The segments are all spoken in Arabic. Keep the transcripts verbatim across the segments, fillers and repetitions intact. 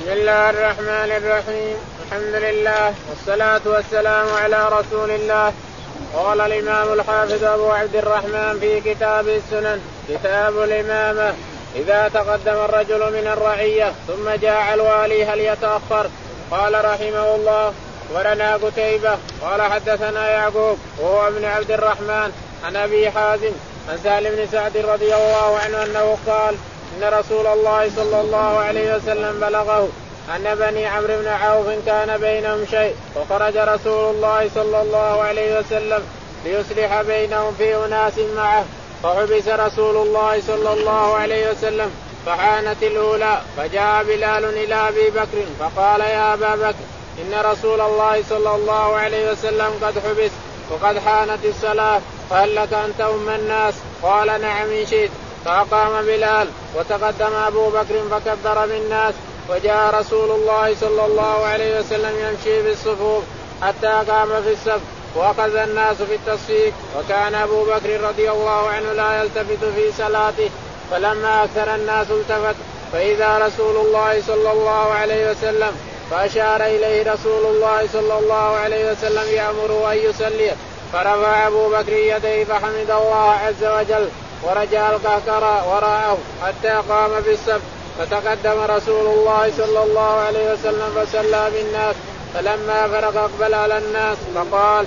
بسم الله الرحمن الرحيم. الحمد لله والصلاة والسلام على رسول الله. قال الإمام الحافظ أبو عبد الرحمن في كتاب السنن كتاب الإمامة: إذا تقدم الرجل من الرعية ثم جاء الوالي هل يتأخر؟ قال رحمه الله: ولنا قتيبة قال حدثنا يعقوب وهو ابن عبد الرحمن عن أبي حازم عن سهل بن سعد رضي الله عنه أنه قال: إن رسول الله صلى الله عليه وسلم بلغه أن بني عمرو بن عوف كان بينهم شيء، وخرج رسول الله صلى الله عليه وسلم ليصلح بينهم في أناس معه، فحبس رسول الله صلى الله عليه وسلم فحانت الأولى، فجاء بلال إلى أبي بكر فقال: يا أبا بكر، إن رسول الله صلى الله عليه وسلم قد حبس وقد حانت الصلاة، فهل لك أن تؤم الناس؟ قال: نعم إن شئت. فأقام بلال وتقدم أبو بكر فكبر بالناس، وجاء رسول الله صلى الله عليه وسلم يمشي بالصفوف حتى قام في الصف وأخذ الناس في التصفيق، وكان أبو بكر رضي الله عنه لا يلتفت في صلاته، فلما أكثر الناس التفت فإذا رسول الله صلى الله عليه وسلم، فأشار إليه رسول الله صلى الله عليه وسلم يأمر أن يصلي، فرفع أبو بكر يديه فحمد الله عز وجل ورجع القهقرى وراءه حتى قام في الصف، فتقدم رسول الله صلى الله عليه وسلم فصلى بالناس، فلما فرغ أقبل على الناس فقال: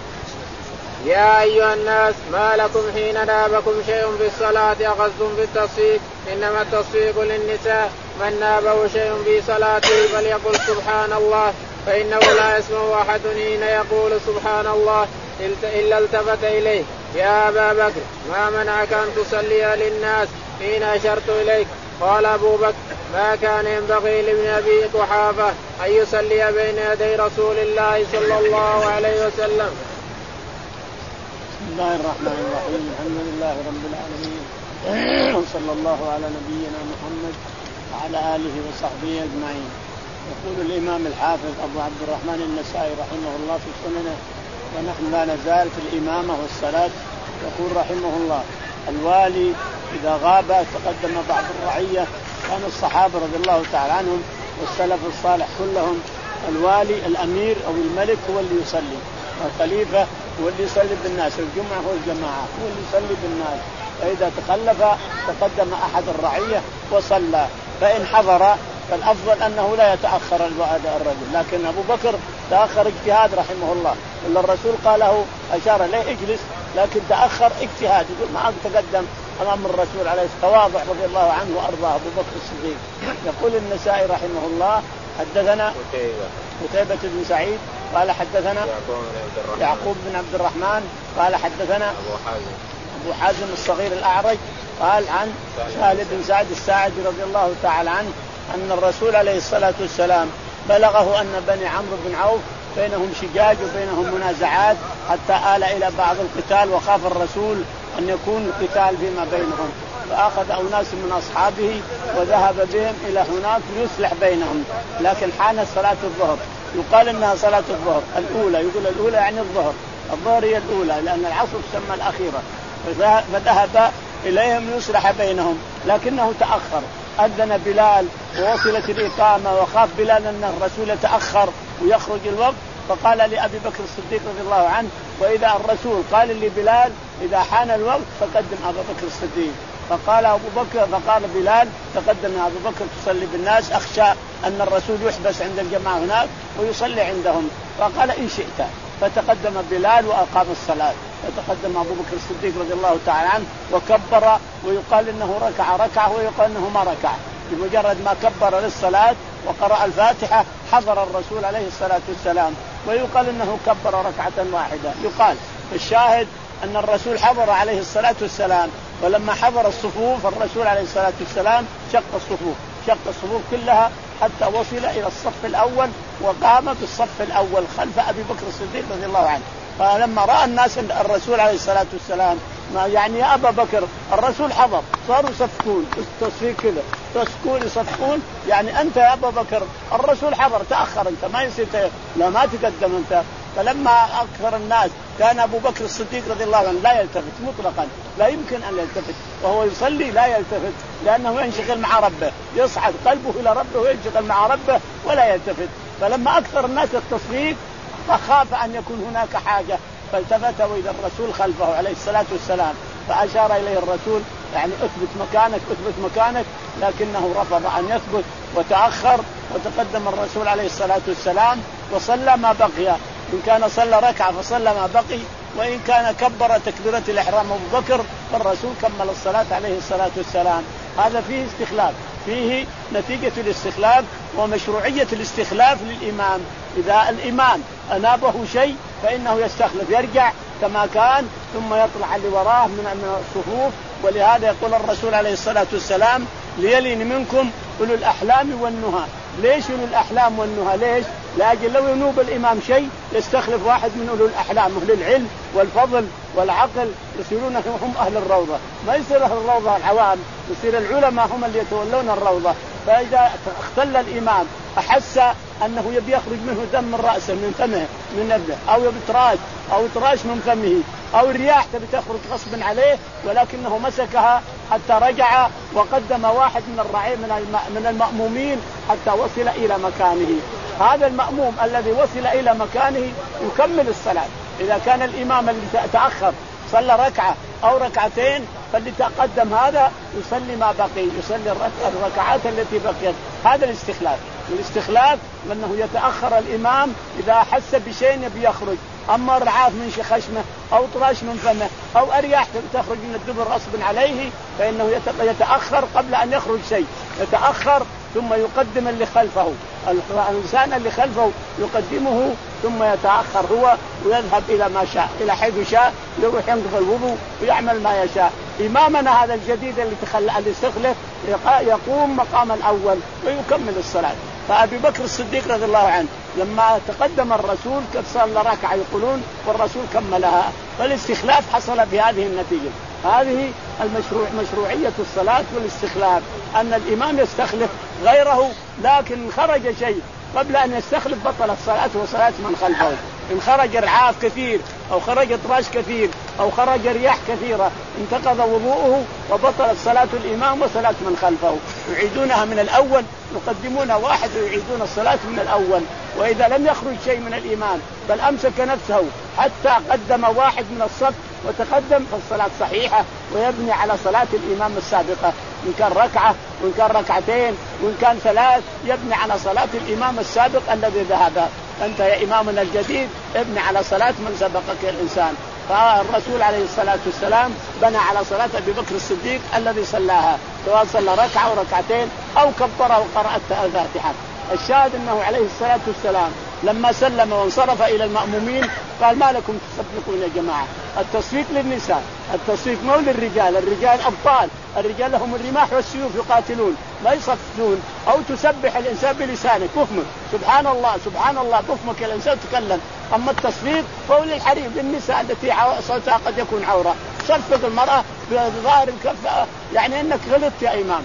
يا أيها الناس، ما لكم حين نابكم شيء في الصلاة أخذتم في التصفيق؟ إنما التصفيق للنساء، من نابه شيء في صلاته فليقل سبحان الله، فإنه لا يسمع أحد حين يقول سبحان الله إلا التفت إليه: يا أبا بكر، ما منعك أن تصلي للناس حين أشرت إليك؟ قال أبو بكر: ما كان ينبغي لابن أبي قحافة أن يصلي بين يدي رسول الله صلى الله عليه وسلم. بسم الله الرحمن الرحيم. الحمد لله رب العالمين، وصلى الله على نبينا محمد وعلى آله وصحبه أجمعين. يقول الإمام الحافظ أبو عبد الرحمن النسائي رحمه الله في سننه، ونحن لا نزال في الإمامة والصلاة. يقول رحمه الله: الوالي إذا غاب تقدم بعض الرعية، كان الصحابة رضي الله تعالى عنهم والسلف الصالح كلهم الوالي الأمير أو الملك هو اللي يصلي، والخليفة هو اللي يصلي بالناس، الجمعة هو الجماعة هو اللي يصلي بالناس، فإذا تخلف تقدم أحد الرعية وصلى، فإن حضر فالأفضل أنه لا يتأخر الرجل، لكن أبو بكر تأخر اجتهاد رحمه الله، إلا الرسول قاله أشار له اجلس، لكن تأخر اجتهاد، يقول ما تقدم أمام الرسول عليه التواضع رضي الله عنه وأرضاه أبو بكر الصديق. يقول النسائي رحمه الله: حدثنا قتيبة بن سعيد قال حدثنا يعقوب بن عبد الرحمن قال حدثنا أبو حازم أبو حازم الصغير الأعرج قال عن سهل بن سعد الساعدي رضي الله تعالى عنه أن الرسول عليه الصلاة والسلام بلغه أن بني عمرو بن عوف بينهم شجاج وبينهم منازعات حتى آل إلى بعض القتال، وخاف الرسول أن يكون قتال فيما بينهم، فأخذ أناس من أصحابه وذهب بهم إلى هناك ليصلح بينهم، لكن حانت صلاة الظهر، يقال إنها صلاة الظهر الأولى، يقول الأولى يعني الظهر، الظهر هي الأولى لأن العصر تسمى الأخيرة، فذهب إليهم ليصلح بينهم، لكنه تأخر، أذن بلال ووصلت الإقامة، وخاف بلال أن الرسول يتأخر ويخرج الوقت، فقال لأبي بكر الصديق رضي الله عنه: وإذا الرسول قال لبلال إذا حان الوقت فقدم أبو بكر الصديق، فقال أبو بكر فقال بلال: تقدم أبو بكر تصلي بالناس، أخشى أن الرسول يحبس عند الجماعة هناك ويصلي عندهم، فقال: إن شئت. فتقدم بلال وأقام الصلاة، فتقدم أبو بكر الصديق رضي الله تعالى عنه وكبر، ويقال إنه ركع ركعة ويقال إنه ما ركع، بمجرد ما كبر للصلاة وقرأ الفاتحة حضر الرسول عليه الصلاة والسلام، ويقال إنه كبر ركعة واحدة. يقال الشاهد أن الرسول حضر عليه الصلاة والسلام، ولما حضر الصفوف الرسول عليه الصلاة والسلام شق الصفوف شق الصفوف كلها حتى وصل إلى الصف الأول، وقام في الصف الأول خلف أبي بكر الصديق رضي الله عنه. فلما رأى الناس الرسول عليه الصلاة والسلام ما يعني يا أبا بكر الرسول حضر، صاروا يصفقون تصفيق كذا، تسكون يصفقون، يعني أنت يا أبا بكر الرسول حضر تأخر، أنت ما يصير لا ما تقدم أنت، فلما أكثر الناس كان أبو بكر الصديق رضي الله عنه لا يلتفت مطلقا، لا يمكن أن يلتفت وهو يصلي، لا يلتفت لأنه ينشغل مع ربه، يصعد قلبه إلى ربه وينشغل مع ربه ولا يلتفت. فلما أكثر الناس التصويت فخاف أن يكون هناك حاجة فالتفت وإذا الرسول خلفه عليه الصلاة والسلام، فأشار إليه الرسول يعني اثبت مكانك اثبت مكانك، لكنه رفض أن يثبت وتأخر، وتقدم الرسول عليه الصلاة والسلام وصلى ما بقي. إن كان صلى ركعة فصلى ما بقي، وإن كان كبر تكبيرة الإحرام أبو بكر فالرسول كمل الصلاة عليه الصلاة والسلام. هذا فيه استخلاف، فيه نتيجة الاستخلاف ومشروعية الاستخلاف للإمام. إذا الإمام أنابه شيء فإنه يستخلف، يرجع كما كان ثم يطلع اللي وراه من الصفوف. ولهذا يقول الرسول عليه الصلاة والسلام ليلين منكم أولو الأحلام والنهى. ليش أولو الأحلام والنهى؟ ليش؟ لأجل لو ينوب الإمام شيء يستخلف واحد من أولو الأحلام، أهل العلم والفضل والعقل، يصيرون هم أهل الروضة، ما يصير أهل الروضة العوام، يصير العلماء هم اللي يتولون الروضة. فإذا اختل الإمام أحس أنه يبي يخرج منه دم من رأسه من فمه من ابنه، أو يبي تراش أو تراش من فمه، أو الرياح تبي تخرج غصبا عليه، ولكنه مسكها حتى رجع وقدم واحد من الرعي من المأمومين حتى وصل إلى مكانه. هذا المأموم الذي وصل إلى مكانه يكمل الصلاة. إذا كان الإمام اللي تأخر صلى ركعة أو ركعتين فاللي تقدم هذا يصلي ما بقي، يصلي الركعات التي بقيت. هذا الاستخلاف. الاستخلاف لأنه يتأخر الإمام إذا حس بشيء يبي يخرج، أما رعاف من خشمه أو طراش من فمه أو أرياح تخرج من الدبر غصب عليه فإنه يتأخر قبل أن يخرج شيء، يتأخر ثم يقدم اللي خلفه، الإنسان اللي خلفه يقدمه ثم يتأخر هو ويذهب إلى ما شاء، إلى حيث شاء، يروح ينقض الوضوء ويعمل ما يشاء. إمامنا هذا الجديد اللي تخلى اللي استخلف يقوم مقام الأول ويكمل الصلاة. فأبي بكر الصديق رضي الله عنه لما تقدم الرسول قد صلى ركعة يقولون والرسول كملها، فالاستخلاف حصل بهذه النتيجة. هذه المشروع مشروعية الصلاة والاستخلاف، أن الإمام يستخلف غيره، لكن خرج شيء قبل أن يستخلف بطلت صلاته وصلاة من خلفه. إن خرج رعاف كثير أو خرج طراش كثير أو خرج رياح كثيرة انتقض وضوءه وبطلت صلاة الإمام وصلاة من خلفه، يعيدونها من الأول، يقدمون واحد ويعيدون الصلاة من الأول. وإذا لم يخرج شيء من الإمام بل أمسك نفسه حتى قدم واحد من الصف وتقدم فالصلاة صحيحة ويبني على صلاة الإمام السابقة، إن كان ركعة وإن كان ركعتين وإن كان ثلاث يبني على صلاة الإمام السابق الذي ذهب. أنت يا إمامنا الجديد ابني على صلاة من سبقك الإنسان. فالرسول عليه الصلاة والسلام بنى على صلاة أبي بكر الصديق الذي صلاها، سواء صلى ركعة وركعتين أو كبر وقرأ الفاتحة. الشاهد أنه عليه الصلاة والسلام لما سلم وانصرف إلى المأمومين قال ما لكم تصفقون يا جماعة؟ التصفيق للنساء، التصفيق مو للرجال، الرجال أبطال، الرجال لهم الرماح والسيوف يقاتلون لا يصفقون. أو تسبح الإنسان بلسانه بفمك سبحان الله سبحان الله بفمك الإنسان تكلم. أما التصفيق فهو للحريم للنساء التي صوتها قد يكون عورة، صفق المرأة بظاهر الكف يعني أنك غلطت يا إمام.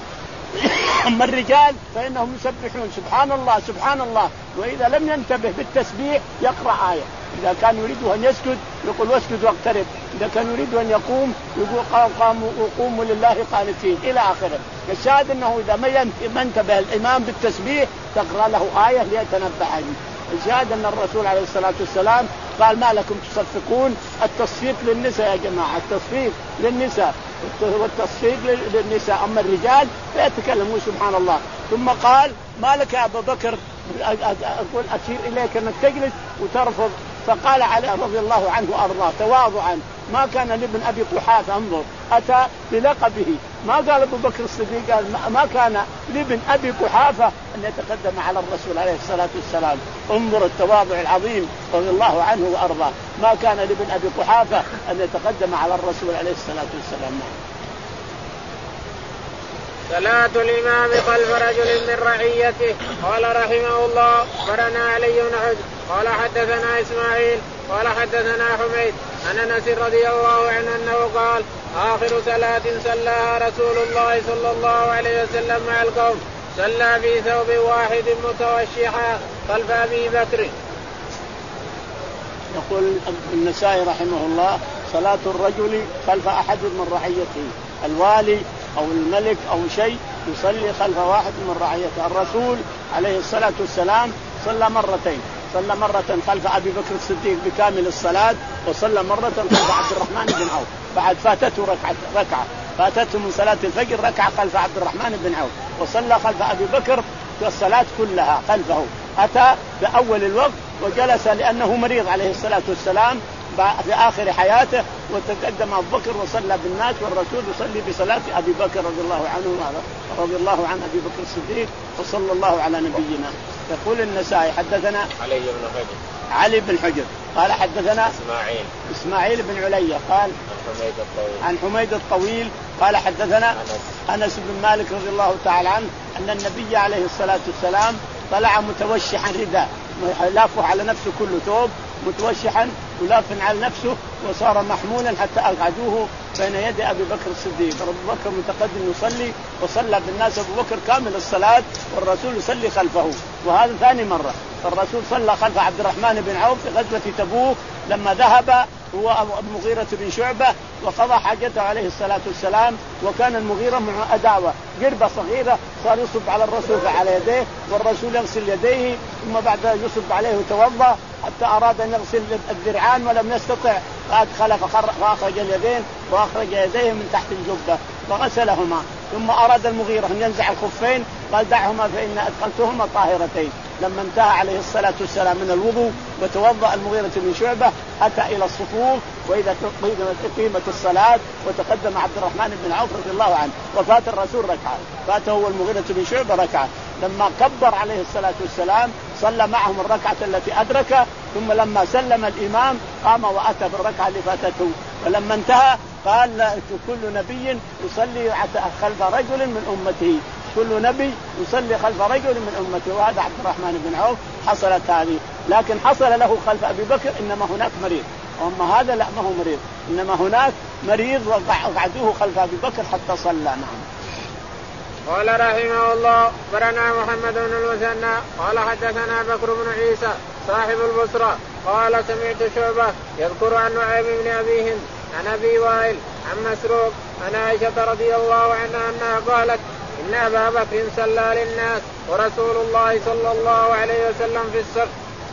أما الرجال فإنهم يسبحون سبحان الله سبحان الله، وإذا لم ينتبه بالتسبيح يقرأ آية. إذا كان يريد أن يسجد يقول واسجد واقترب، إذا كان يريد أن يقوم يقول قاموا وقوموا لله قانتين إلى آخره. الشاهد أنه إذا ما انتبه الإمام بالتسبيح تقرأ له آية ليتنبه عنه. الشاهد أن الرسول عليه الصلاة والسلام قال ما لكم تصفقون؟ التصفيق للنساء يا جماعة، التصفيق للنساء والتصفيق للنساء، أما الرجال فيتكلمون سبحان الله. ثم قال ما لك يا أبا بكر أقول أشير إليك أنك تجلس وترفض. فقال علي رضي الله عنه وأرضاه تواضعا ما كان لابن أبي قحافة انظر أتى بلقبه، ما قال أبو بكر الصديق قال ما كان لابن أبي قحافة أن يتقدم على الرسول عليه الصلاة والسلام. انظر التواضع العظيم رضي الله عنه وأرضاه، ما كان لابن أبي قحافة أن يتقدم على الرسول عليه الصلاة والسلام. صلاة الإمام خلف رجل من رعيته. قال رحمه الله أخبرنا علي بن حجر قال حدثنا إسماعيل قال حدثنا حميد عن أنس رضي الله عنه أنه قال آخر صلاة صلاها رسول الله صلى الله عليه وسلم مع القوم صلى في ثوب واحد متوشحا خلف أبي بكر. يقول النسائي رحمه الله صلاة الرجل خلف أحد من رعيته، الوالي أو الملك أو شيء يصلي خلف واحد من رعيته. الرسول عليه الصلاة والسلام صلى مرتين، صلى مرة خلف أبي بكر الصديق بكامل الصلاة، وصلى مرة خلف عبد الرحمن بن عوف بعد فاتته ركعة ركعة فاتته من صلاة الفجر ركعة خلف عبد الرحمن بن عوف، وصلى خلف أبي بكر الصلاة كلها خلفه. أتى بأول الوقت وجلس لأنه مريض عليه الصلاة والسلام في آخر حياته، وتقدم أبو بكر وصلى بالناس، والرسول يصلي بصلاة أبي بكر رضي الله عنه رضي الله عن أبي بكر الصديق، وصلى الله على نبينا. يقول النسائي حدثنا علي بن حجر علي بن حجر قال حدثنا إسماعيل إسماعيل بن عليا قال عن حميد الطويل عن حميد الطويل قال حدثنا أنس أنس بن مالك رضي الله تعالى عنه أن النبي عليه الصلاة والسلام طلع متوشحا رداء لافه على نفسه كله ثوب متوشحا ولاف على نفسه، وصار محمولا حتى أقعدوه بين يدي أبي بكر الصديق. أبو بكر متقدم يصلي وصلى بالناس أبو بكر كامل الصلاة والرسول يصلي خلفه، وهذا ثاني مرة. الرسول صلى خلف عبد الرحمن بن عوف في غزوة تبوك لما ذهب هو المغيرة بن شعبة وقضى حاجته عليه الصلاة والسلام، وكان المغيرة مع أداوة قربة صغيرة صار يصب على الرسول على يديه، والرسول يغسل يديه ثم بعد يصب عليه وتوضأ حتى أراد أن يغسل الذراعان ولم يستطع فأدخل فأخرج اليدين وأخرج يديه من تحت الجبة فغسلهما، ثم أراد المغيرة أن ينزع الخفين قال دعهما فإن أدخلتهما طاهرتين. لما انتهى عليه الصلاة والسلام من الوضوء وتوضأ المغيرة بن شعبة أتى إلى الصفوف وإذا قيمت الصلاة، وتقدم عبد الرحمن بن عوف رضي الله عنه وفات الرسول ركعة، فاته هو المغيرة بن شعبة ركعة. لما كبر عليه الصلاة والسلام صلى معهم الركعة التي أدرك، ثم لما سلم الإمام قام وأتى بالركعة اللي فاتته. فلما انتهى قال كل نبي يصلي خلف رجل من أمته، كل نبي يصلي خلف رجل من أمته، وهذا عبد الرحمن بن عوف حصلت هذه. لكن حصل له خلف أبي بكر إنما هناك مريض، أما هذا لا ما هو مريض، إنما هناك مريض وقعدوه خلف أبي بكر حتى صلى. نعم. قال رحمه الله برنا محمد بن المثنى قال حدثنا بكر بن عيسى صاحب البصرة قال سمعت شعبة يذكر عن نعيم بن أبي هند عن أبي وائل عن مسروق عن عائشة رضي الله عنها أنها قالت إن أبا بكر صلى للناس ورسول الله صلى الله عليه وسلم في الصف.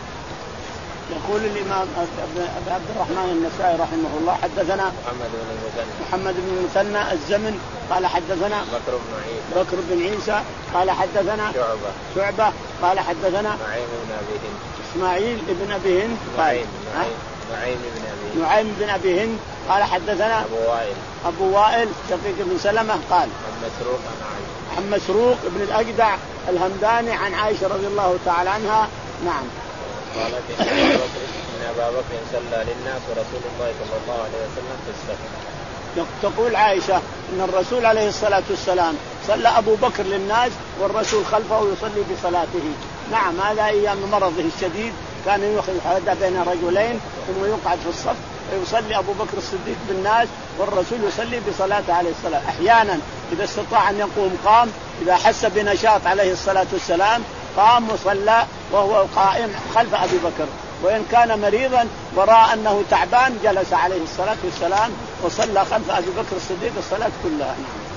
يقول الإمام عبد الرحمن النسائي رحمه الله حدثنا محمد بن المثنى محمد بن المثنى الزمن قال حدثنا بكر بن عيسى بكر بن عيسى قال حدثنا شعبة شعبة قال حدثنا نعيم بن أبي هند إسماعيل بن أبي هند قال نعيم بن أبي هند نعيم بن أبي هند قال حدثنا أبو وائل أبو وائل شقيق بن سلمة قال عن مسروق عن عائشة عن مسروق بن الأجدع الهمداني عن عائشة رضي الله تعالى عنها. نعم. قالت إن أبا بكر صلى للناس ورسول الله صلى الله عليه وسلم في السفر. تقول عائشة إن الرسول عليه الصلاة والسلام صلى أبو بكر للناس والرسول خلفه يصلي بصلاته. نعم، هذا أيام مرضه الشديد كان يحدى بين رجلين ثم يقعد في الصف ويصلي أبو بكر الصديق بالناس والرسول يصلي بصلاته عليه الصلاة. أحيانا إذا استطاع أن يقوم قام، إذا حس بنشاط عليه الصلاة والسلام قام وصلى وهو قائم خلف أبي بكر، وإن كان مريضا ورأى أنه تعبان جلس عليه الصلاة والسلام وصلى خلف أبي بكر الصديق الصلاة كلها.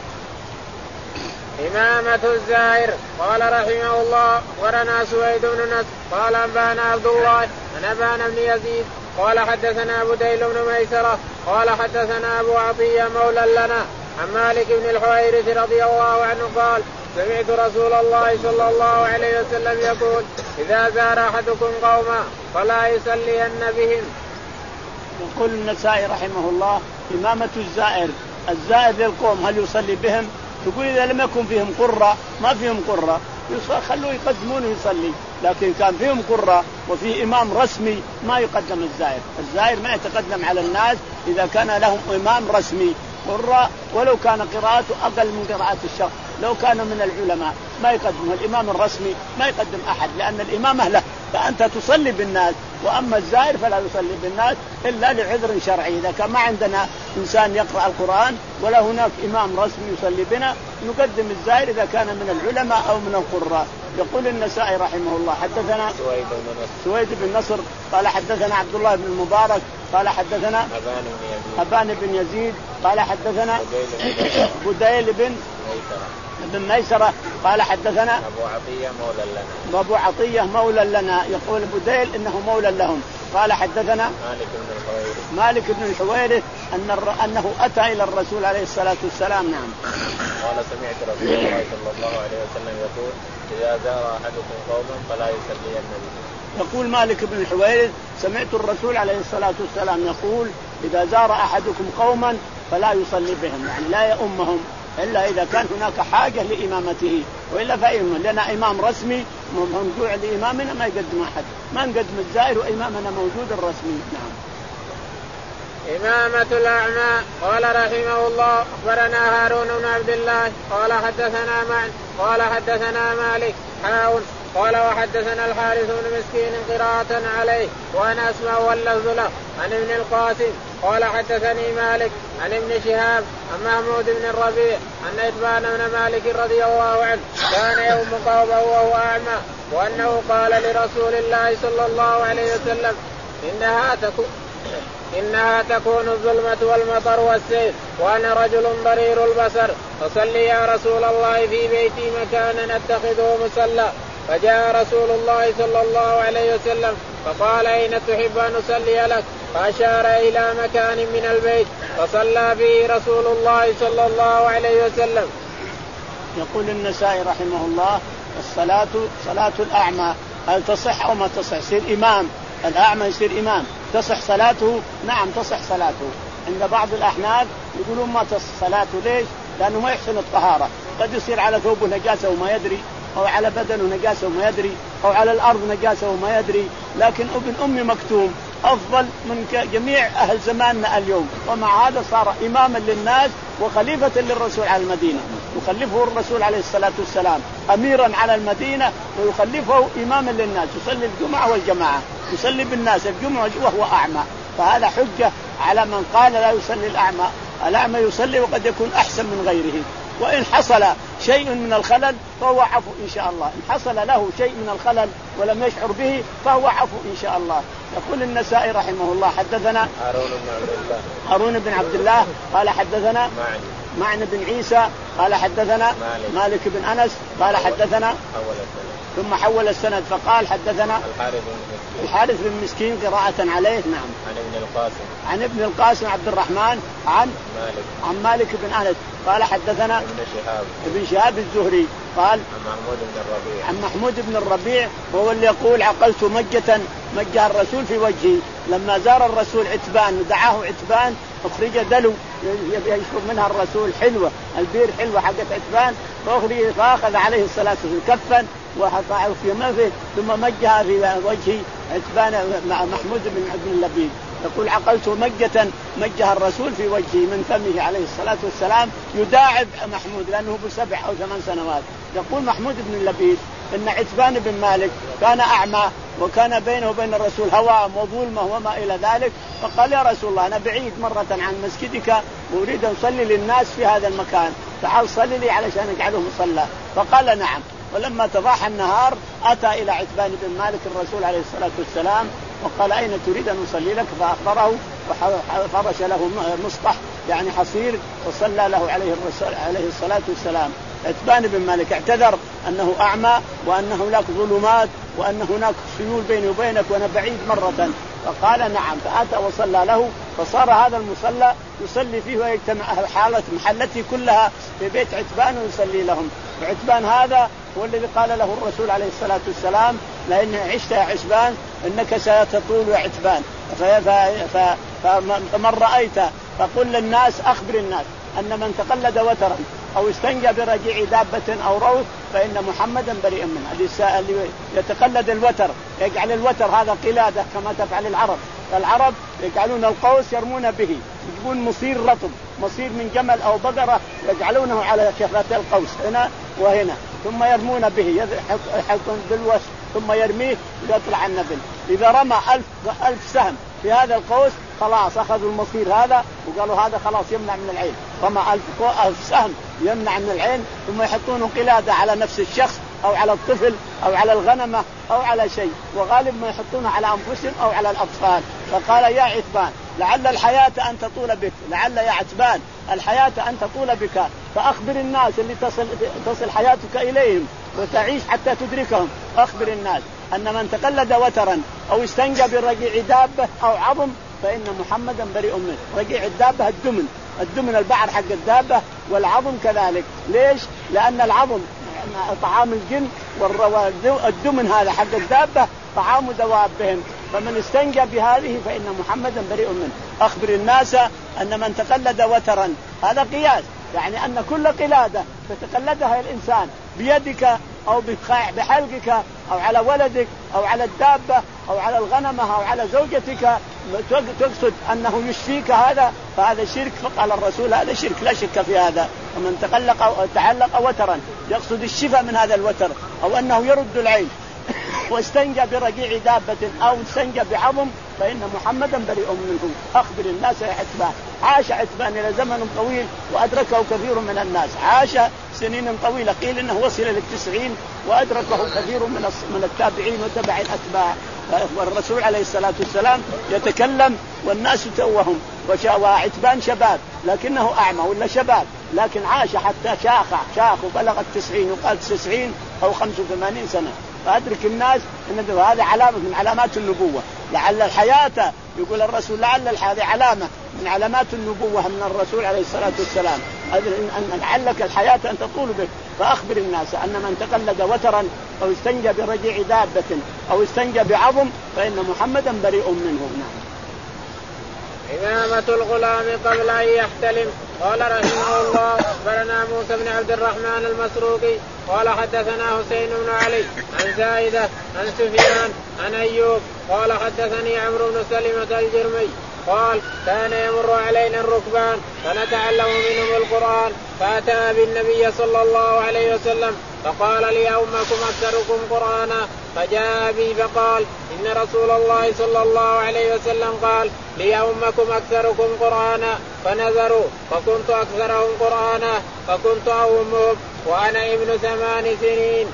إمامة الزائر. قال رحمه الله ورنا سويد بن نصر قال أنبانا عبد الله أنبانا بن يزيد قال حدثنا بديل بن ميسرة قال حدثنا أبو عطية مولى لنا عن مالك بن الحويرث رضي الله عنه قال سمعت رسول الله صلى الله عليه وسلم يقول إذا زار أحدكم قوما فلا يصلين بهم. يقول النسائي رحمه الله إمامة الزائر. الزائر للقوم هل يصلي بهم؟ تقول إذا لم يكن فيهم قرة ما فيهم قرة خلوه يقدمون ويصلي، لكن كان فيهم قرة وفي إمام رسمي ما يقدم الزائر. الزائر ما يتقدم على الناس إذا كان لهم إمام رسمي قرة ولو كان قراءته أقل من قراءة الشخص، لو كان من العلماء ما يقدم. الإمام الرسمي ما يقدم أحد لأن الإمامة له، فأنت تصلي بالناس، وأما الزائر فلا يصلي بالناس إلا لعذر شرعي. إذا كان ما عندنا إنسان يقرأ القرآن ولا هناك إمام رسمي يصلي بنا نقدم الزائر إذا كان من العلماء أو من القراء. يقول النسائي رحمه الله حدثنا سويد بن نصر سويد بن نصر قال حدثنا عبد الله بن المبارك قال حدثنا أبان بن يزيد قال حدثنا بديل بن بن ميسرة قال حدثنا أبو عطية مولى لنا أبو عطية مولى لنا يقول بديل إنه مولى لهم قال حدثنا مالك بن الحويرث مالك بن الحويرث أن أنه أتى إلى الرسول عليه الصلاة والسلام. نعم. قال سمعت رسول الله صلى الله عليه وسلم يقول إذا زار أحدكم قوما فلا يصلين بهم. يقول مالك بن الحويرث سمعت الرسول عليه الصلاة والسلام يقول إذا زار أحدكم قوما فلا يصلي بهم، يعني لا يؤمهم إلا إذا كان هناك حاجة لإمامته، وإلا فإمام لنا إمام رسمي موضوع لإمامنا ما يقدم أحد، ما نقدم الزائر وإمامنا موجود الرسمي. نعم. إمامة الأعمى. قال رحمه الله أخبرنا هارون بن عبد الله قال حدثنا معن قال حدثنا مالك حاول قال وحدثنا الحارث بن مسكين قراءة عليه وأنا أسمع واللفظ له عن ابن القاسم قال حدثني مالك عن ابن شهاب عن محمود بن الربيع أن إتبان بن مالك رضي الله عنه كان يوم قومه وهو أعمى وأنه قال لرسول الله صلى الله عليه وسلم إنها تكون إنها تكون الظلمة والمطر والسيل وأنا رجل ضرير البصر فصلي يا رسول الله في بيتي مكانا أتخذه مصلى. فجاء رسول الله صلى الله عليه وسلم فقال أين تحب أن أصلي لك؟ فأشار إلى مكان من البيت فصلى فيه رسول الله صلى الله عليه وسلم. يقول النسائي رحمه الله الصلاة صلاة الأعمى هل تصح أو ما تصح؟ يصير إمام الأعمى يصير إمام تصح صلاته؟ نعم تصح صلاته. عند بعض الأحناف يقولون ما تصح صلاته. ليش؟ لأنه ما يحسن الطهارة، قد يصير على ثوبه نجاسة وما يدري، أو على بدنه نجاسة وما يدري، أو على الأرض نجاسة وما يدري. لكن ابن أم مكتوم أفضل من جميع أهل زماننا اليوم، ومع هذا صار إماما للناس وخليفة للرسول على المدينة، يخلفه الرسول عليه الصلاة والسلام أميرا على المدينة ويخلفه إماما للناس، يصلي الجمعة والجماعة، يصلي بالناس الجمعة وهو أعمى. فهذا حجة على من قال لا يصلي الأعمى. الأعمى يصلي وقد يكون أحسن من غيره، وإن حصل شيء من الخلل فهو عفو إن شاء الله. إن حصل له شيء من الخلل ولم يشعر به فهو عفو إن شاء الله. يقول النسائي رحمه الله حدثنا هارون بن عبد الله هارون بن عبد الله قال حدثنا معن معن بن عيسى قال حدثنا مالك, مالك بن أنس قال حدثنا ثم حول السند فقال حدثنا الحارث بن مسكين قراءة عليه. نعم. عن ابن القاسم عن ابن القاسم عبد الرحمن عن مالك عن مالك بن أنس قال حدثنا ابن شهاب ابن شهاب الزهري قال عن محمود بن الربيع عن محمود بن الربيع وهو اللي يقول عقلت مجة مجها الرسول في وجهي لما زار الرسول عتبان ودعاه عتبان أخرج دلو يشرب منها الرسول حلوة البير حلوة حقت عتبان فأخرج فأخذ عليه الصلاة والسلام كفا وحطاه في منفه ثم مجها في وجه عتبان مع محمود بن عبد اللبيد. يقول عقلت مجة مجها الرسول في وجهه من فمه عليه الصلاة والسلام يداعب محمود لأنه بسبع أو ثمان سنوات. يقول محمود بن اللبيد إن عتبان بن مالك كان أعمى وكان بينه وبين الرسول هوام وظلمة وما إلى ذلك، فقال يا رسول الله أنا بعيد مرة عن مسجدك وأريد أن أصلي للناس في هذا المكان، تعال صلي لي علشان أجعله مصلى. فقال نعم. ولما تضاح النهار أتى إلى عتبان بن مالك الرسول عليه الصلاة والسلام وقال أين تريد أن أصلي لك؟ فأخبره وفرش له مسطح يعني حصير وصلى له عليه الرسول عليه الصلاة والسلام. عتبان بن مالك اعتذر أنه أعمى وأن هناك ظلمات وأن هناك سيول بيني وبينك وأنا بعيد مرة، فقال نعم. فأتى وصلى له فصار هذا المصلى يصلي فيه ويجتمع حالة محلتي كلها في بيت عتبان ويصلي لهم. وعتبان هذا هو الذي قال له الرسول عليه الصلاة والسلام لأن عشت يا عتبان إنك ستطول يا عتبان فمن رأيت فقل للناس أخبر الناس أن من تقلد وترا أو استنجى برجيع دابة أو روث فإن محمدا بريء منه. اللي يتقلد الوتر يجعل الوتر هذا قلادة كما تفعل العرب. العرب يجعلون القوس يرمون به، يجيبون مصير رطب مصير من جمل أو بقرة يجعلونه على شفرة القوس هنا وهنا ثم يرمون به يحطون بالوش ثم يرميه ويطلع النبل. إذا رمى ألف, ألف سهم في هذا القوس خلاص أخذوا المصير هذا وقالوا هذا خلاص يمنع من العين. رمى ألف, ألف سهم يمنع من العين ثم يحطونه قلادة على نفس الشخص أو على الطفل أو على الغنمة أو على شيء، وغالب ما يحطونه على أنفسهم أو على الأطفال. فقال يا عتبان لعل الحياة أن تطول بك، لعل يا عتبان الحياة أن تطول بك، فأخبر الناس اللي تصل, تصل حياتك إليهم وتعيش حتى تدركهم. أخبر الناس أن من تقلد وترا أو استنجى برجيع دابة أو عظم فإن محمدا بريء منه. رجيع الدابة الدمن، الدمن البعر حق الدابة، والعظم كذلك. ليش؟ لأن العظم طعام الجن، والدمن هذا حق الدابة طعام دوابهم، فمن استنجى بهذه فإن محمدا بريء منه. أخبر الناس أن من تقلد وترا، هذا قياس، يعني أن كل قلادة تتقلدها الإنسان بيدك أو بحلقك أو على ولدك أو على الدابة أو على الغنمة أو على زوجتك تقصد أنه يشفيك، هذا فهذا شرك. فقال الرسول هذا شرك لا شك في هذا. ومن تقلق أو تعلق وترا يقصد الشفاء من هذا الوتر، أو أنه يرد العين واستنجى برجيع دابة أو استنجى بعظم فإن محمدا بريء منهم. أخبر الناس يا عتبان. عاش عتبان إلى زمن طويل وأدركه كثير من الناس، عاش سنين طويلة، قيل إنه وصل للتسعين وأدركه كثير من من التابعين وتبع الأتباع. والرسول عليه الصلاة والسلام يتكلم والناس توهم، وعتبان شباب لكنه أعمى ولا شباب، لكن عاش حتى شاخ شاخ وبلغ التسعين، وقال تسعين أو خمسة وثمانين سنة. فأدرك الناس أن هذا علامة من علامات النبوة. لعل الحياة، يقول الرسول لعل هذه علامة من علامات النبوة من الرسول عليه الصلاة والسلام، أن لعلك الحياة أن تطول بك. فأخبر الناس أن من تقلد وترا أو استنجى برجيع دابة أو استنجى بعظم فإن محمدا بريء منه. نعم. إمامة الغلام قبل أن يحتلم. قال رحمه الله أخبرنا موسى بن عبد الرحمن المسروقي قال حدثنا حسين بن علي عن زائدة عن سفيان عن أيوب قال حدثني عمرو بن سلمة الجرمي قال كان يمر علينا الركبان فنتعلم منهم القرآن، فأتى بالنبي صلى الله عليه وسلم فقال لي أمكم أكثركم قرآنا، فجاء بي فقال إن رسول الله صلى الله عليه وسلم قال لي أمكم أكثركم قرآنا، فنظروا فكنت أكثرهم قرآنا فكنت أمهم وأنا ابن ثمان سنين.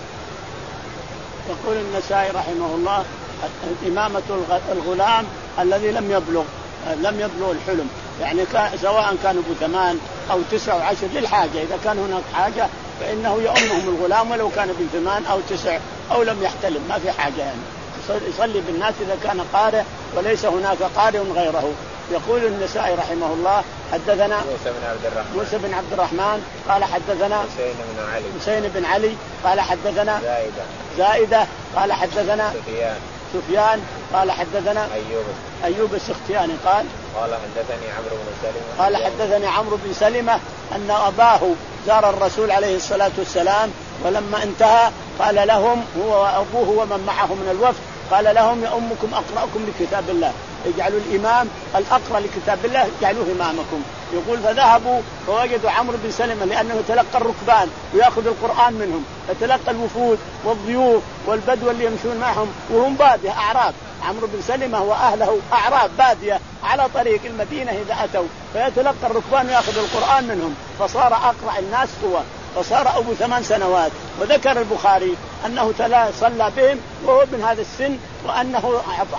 يقول النسائي رحمه الله إمامة الغلام الذي لم يبلغ لم يبلغ الحلم، يعني سواء كانوا بثمان أو تسع وعشر للحاجة، إذا كان هناك حاجة فإنه يؤمهم الغلام ولو كان بثمان أو تسع أو لم يحتلم، ما في حاجة، يعني يصلي بالناس إذا كان قارئ وليس هناك قارئ غيره. يقول النسائي رحمه الله حدثنا موسى بن عبد الرحمن موسى بن عبد الرحمن قال حدثنا حسين بن علي حسين بن علي قال حدثنا زائدة زائدة قال حدثنا سفيان سفيان قال حدثنا أيوب أيوب السختياني قال قال حدثني عمرو بن سلمة قال حدثني عمرو بن سلمة أن أباه زار الرسول عليه الصلاة والسلام، ولما انتهى قال لهم هو وأبوه ومن معه من الوفد، قال لهم يا أمكم أقرأكم لكتاب الله، اجعلوا الإمام الأقرأ لكتاب الله اجعلوه إمامكم. يقول فذهبوا فوجدوا عمرو بن سلمة لأنه يتلقى الركبان ويأخذ القرآن منهم، يتلقى الوفود والضيوف والبدو اللي يمشون معهم وهم بادية أعراب. عمرو بن سلمة وأهله أعراب بادية على طريق المدينة إذا أتوا، فيتلقى الركبان ويأخذ القرآن منهم، فصار أقرأ الناس هو، فصار أبو ثمان سنوات. وذكر البخاري أنه صلى بهم وهو من هذا السن، وأنه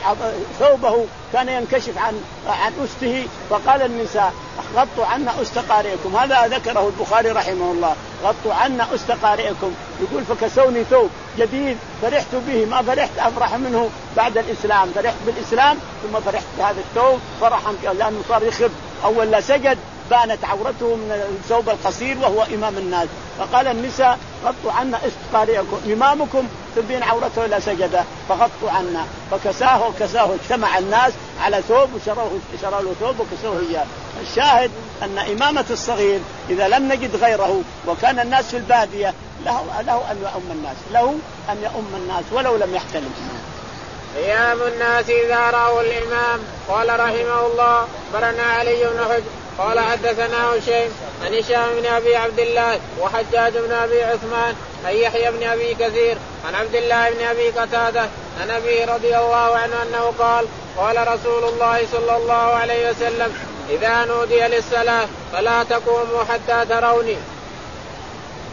ثوبه كان ينكشف عن عن أسته، فقال النساء غطوا عنا أست قارئكم، هذا ذكره البخاري رحمه الله، غطوا عنا أست قارئكم. يقول فكسوني ثوب جديد فرحت به، ما فرحت أفرح منه بعد الإسلام، فرحت بالإسلام ثم فرحت بهذا الثوب فرحا لأنه صار يخب. أول لا سجد بانت عورته من الثوب القصير وهو إمام الناس، فقال النساء غطوا عنا أست قارئكم، إمامكم تبين عورته لا سجد فغطوا عنا، فكساه وكساه، اجتمع الناس على ثوب وشروه شروا له ثوب وكسوه إياه. الشاهد أن إمامة الصغير إذا لم نجد غيره وكان الناس في البادية له, له أن يؤم الناس له أن يؤم الناس ولو لم يحتلم. قيام الناس إذا رأوا الإمام. قال رحمه الله برنا علي بن حجر قال حدثنا هشيم عن هشام بن أبي عبد الله وحجاج بن أبي عثمان عن يحيى بن أبي كثير عن عبد الله بن أبي قتادة عن أبي رضي الله عنه أنه قال قال رسول الله صلى الله عليه وسلم إذا نودي للصلاة فلا تقوموا حتى تروني.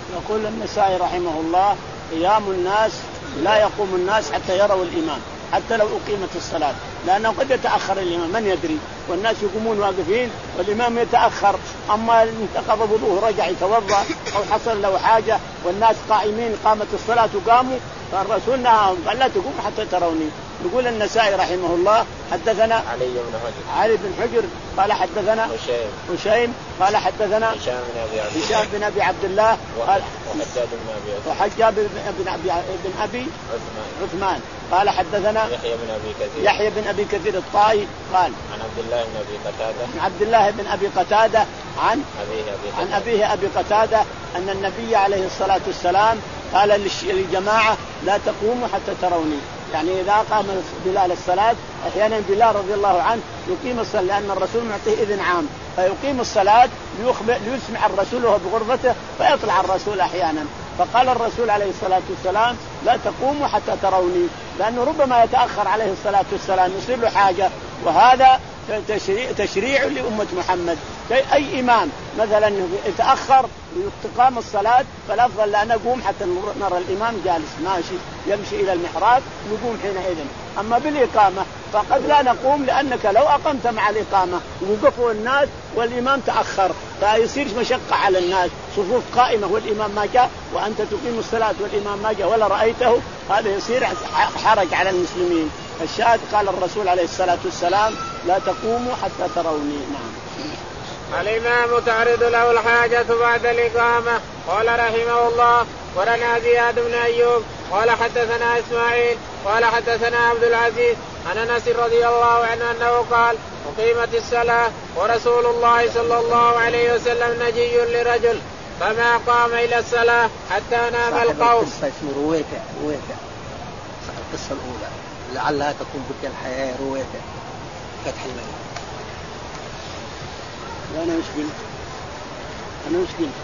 يقول النسائي رحمه الله: قيام الناس لا يقوم الناس حتى يروا الإمام، حتى لو أقيمت الصلاة، لأنه قد يتأخر الإمام من يدري، والناس يقومون واقفين والإمام يتأخر، أما انتقض وضوءه رجع يتوضأ أو حصل له حاجة والناس قائمين قامت الصلاة وقاموا، فالرسول نهاهم قال: لا تقوم حتى تروني. يقول النسائي رحمه الله: حدثنا علي بن حجر علي بن حجر قال حدثنا هشيم هشيم قال حدثنا هشام بن أبي عبد هشام بن أبي عبد الله قال وحجاج بن أبي وحجاج بن أبي بن أبي عثمان عثمان قال حدثنا يحيى بن أبي كثير يحيى بن أبي كثير الطائي قال عن عبد الله بن أبي قتادة عن عبد الله بن أبي قتادة عن أبيه أبي عن أبيه أبي قتادة أن النبي عليه الصلاة والسلام قال للجماعة: لا تقوموا حتى تروني. يعني إذا قام بلال الصلاة أحيانا بلال رضي الله عنه يقيم الصلاة، لأن الرسول معطيه إذن عام، فيقيم الصلاة ليخبر ليسمع الرسول وهو بغرفته، فيطلع الرسول أحيانا. فقال الرسول عليه الصلاة والسلام: لا تقوموا حتى تروني، لأنه ربما يتأخر عليه الصلاة والسلام يصير له حاجة، وهذا تشريع, تشريع لأمة محمد. أي إمام مثلا يتأخر ويقام الصلاة فالأفضل لا نقوم حتى نرى الإمام جالس ماشي يمشي إلى المحراب، نقوم حينئذ. أما بالإقامة فقد لا نقوم، لأنك لو أقمت مع الإقامة ووقفوا الناس والإمام تأخر فيصير مشقة على الناس، صفوف قائمة والإمام ما جاء، وأنت تقيم الصلاة والإمام ما جاء ولا رأيته، هذا يصير حرج على المسلمين. الشاهد قال الرسول عليه الصلاة والسلام: لا تقوموا حتى تروني. نعم. الإمام تعرض له الحاجة بعد الإقامة. قال رحمه الله: ورنا زياد بن أيوب قال حدثنا إسماعيل قال حدثنا عبد العزيز عن أنس رضي الله عنه أنه قال: أقيمت الصلاة ورسول الله صلى الله عليه وسلم نجي لرجل فما قام إلى الصلاة حتى نام القوم. القصة اسمه رويته رويته القصة الأولى لعلها تكون بك الحياة رويته فتح الملك. أنا مش قلت أنا مش قلت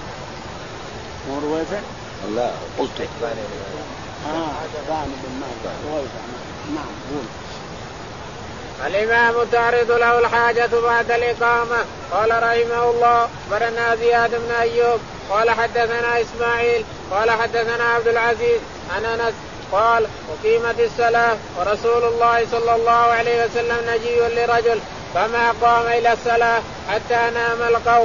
مو رويته؟ لا قلت آه ثاني بالمال رويته. نعم قول. الإمام تعرض له الحاجة بعد الإقامة. قال رحمه الله: برنا زياد بن أيوب قال حدثنا إسماعيل قال حدثنا عبد العزيز عن أنس قال: أقيمت الصلاة ورسول الله صلى الله عليه وسلم نجي لرجل فما قام إلى الصلاة حتى نام القوم.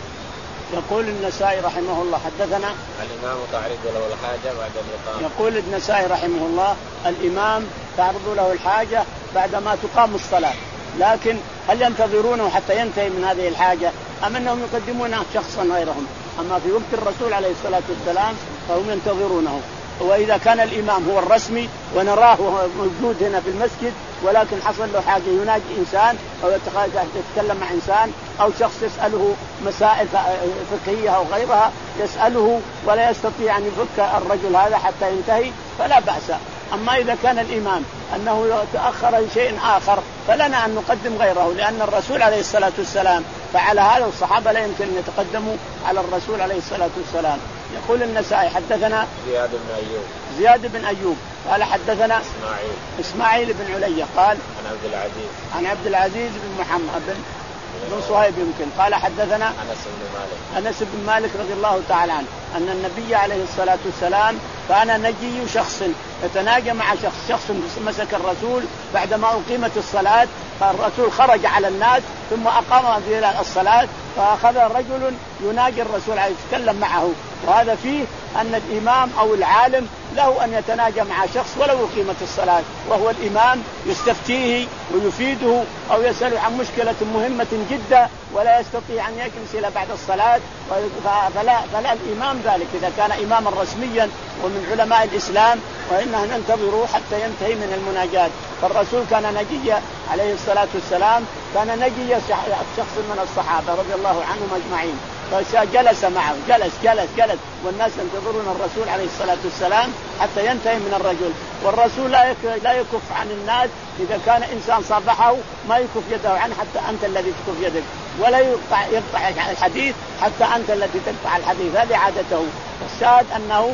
يقول النسائي رحمه الله: حدثنا الإمام تعرض له الحاجة بعد الإقامة. يقول النسائي رحمه الله: الإمام تعرض له الحاجة بعدما تقام الصلاة، لكن هل ينتظرونه حتى ينتهي من هذه الحاجة أم أنهم يقدمون شخصا غيرهم؟ أما في وقت الرسول عليه الصلاة والسلام فهم ينتظرونه. وإذا كان الإمام هو الرسمي ونراه موجود هنا في المسجد ولكن حصل له حاجة يناجي إنسان أو يتكلم مع إنسان أو شخص يسأله مسائل فقهية أو غيرها يسأله ولا يستطيع أن يفك الرجل هذا حتى ينتهي فلا بأس. أما إذا كان الإمام أنه تأخر شيء آخر فلنا أن نقدم غيره، لأن الرسول عليه الصلاة والسلام فعل هذا، والصحابة لا يمكن أن يتقدموا على الرسول عليه الصلاة والسلام. يقول النسائي: حدثنا زياد بن أيوب زياد بن أيوب قال حدثنا إسماعيل إسماعيل بن علية قال عن عبد العزيز عن عبد العزيز بن محمد بن بن صهيب يمكن قال حدثنا أنس بن مالك أنس بن مالك رضي الله تعالى عنه أن النبي عليه الصلاة والسلام كان نجي شخص يتناجى مع شخص شخص مسك الرسول بعدما أقيمت الصلاة، فالرسول خرج على الناس ثم أقام في الصلاة فأخذ رجل يناجي الرسول عليه يتكلم معه. وهذا فيه أن الإمام أو العالم له أن يتناجى مع شخص ولو أقيمت الصلاة وهو الإمام يستفتيه ويفيده أو يسأل عن مشكلة مهمة جدا ولا يستطيع أن يجلس إلى بعد الصلاة، فلا, فلا الإمام ذلك إذا كان إماما رسميا ومن علماء الإسلام، وإنه ننتظره حتى ينتهي من المناجاة. فالرسول كان نجي عليه الصلاة والسلام كان نجي شخص من الصحابة رضي الله عنهم أجمعين، فجلس معه جلس جلس جلس والناس ينتظرون الرسول عليه الصلاة والسلام حتى ينتهي من الرجل. والرسول لا يكف عن الناس، إذا كان إنسان صافحه ما يكف يده عنه حتى أنت الذي تكف يدك، ولا يقطع, يقطع الحديث حتى أنت التي تقطع الحديث. هذه عادته. الشاهد أنه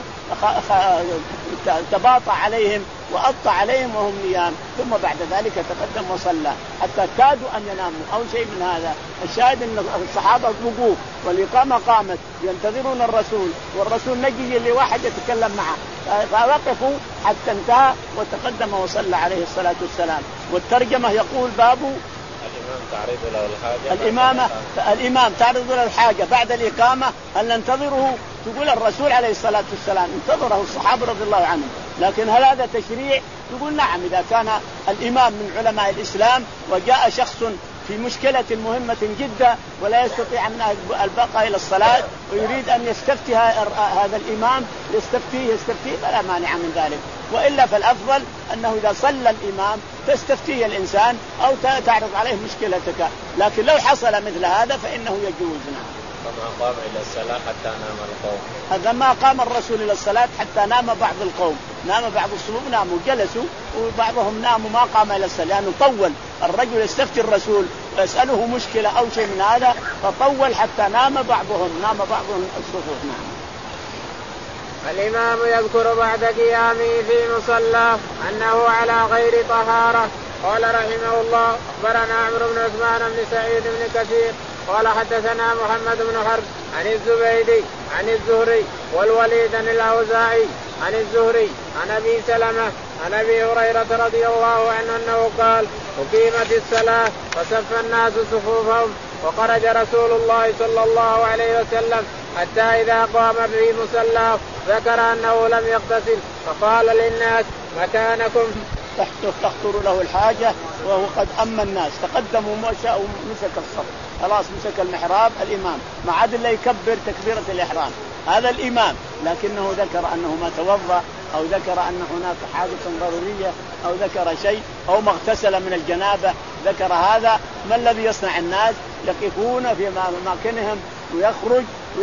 تباطأ عليهم وأبطأ عليهم وهم نيام، ثم بعد ذلك تقدم وصلى حتى كادوا أن يناموا أو شيء من هذا. الشاهد أن الصحابة وقوف والإقامة قامت ينتظرون الرسول، والرسول نجي اللي واحد يتكلم معه، فوقفوا حتى انتهى وتقدم وصلى عليه الصلاة والسلام. والترجمة يقول باب الإمام تعرض له الحاجة الإمامة الإمام تعرض له الحاجة بعد الإقامة، هل ننتظره؟ تقول الرسول عليه الصلاة والسلام انتظره الصحابة رضي الله عنهم، لكن هل هذا تشريع؟ تقول نعم، إذا كان الإمام من علماء الإسلام وجاء شخص في مشكلة مهمة جدا ولا يستطيع أن البقاء إلى الصلاة ويريد أن يستفتي هذا الإمام يستفتيه يستفتيه فلا مانع من ذلك. وإلا فالأفضل أنه إذا صلى الإمام تستفتيه الإنسان أو تعرض عليه مشكلتك، لكن لو حصل مثل هذا فإنه يجوز. فما قام إلى الصلاة حتى نام القوم. هذا ما قام الرسول إلى الصلاة حتى نام بعض القوم، نام بعض الصبوب ناموا جلسوا وبعضهم ناموا ما قام إلى الصلاة، لأنه طول. الرجل يستفتي الرسول ويسأله مشكلة أو شيء من هذا فطول حتى نام بعضهم نام بعضهم الصفوف. نعم. الإمام يذكر بعد قيامه في مصلى أنه على غير طهارة. قال رحمه الله أخبرنا عمرو بن عثمان بن سعيد بن كثير قال حدثنا محمد بن حرب عن الزبيدي عن الزهري والوليد عن الأوزاعي عن الزهري عن أبي سلمة عن أبي هريرة رضي الله عنه أنه قال أقيمت الصلاة فصف الناس صفوفهم وخرج رسول الله صلى الله عليه وسلم حتى إذا قام في مصلاه ذكر أنه لم يغتسل فقال للناس مكانكم تخطر له الحاجة وهو قد أما الناس تقدموا ما شاءوا مسك الصف خلاص مسك المحراب الإمام ما عاد إلا يكبر تكبيرة الإحرام هذا الإمام، لكنه ذكر أنه ما توضأ أو ذكر أن هناك حاجة ضرورية أو ذكر شيء أو ما اغتسل من الجنابة ذكر هذا. ما الذي يصنع الناس؟ يقفون في أماكنهم ويخرج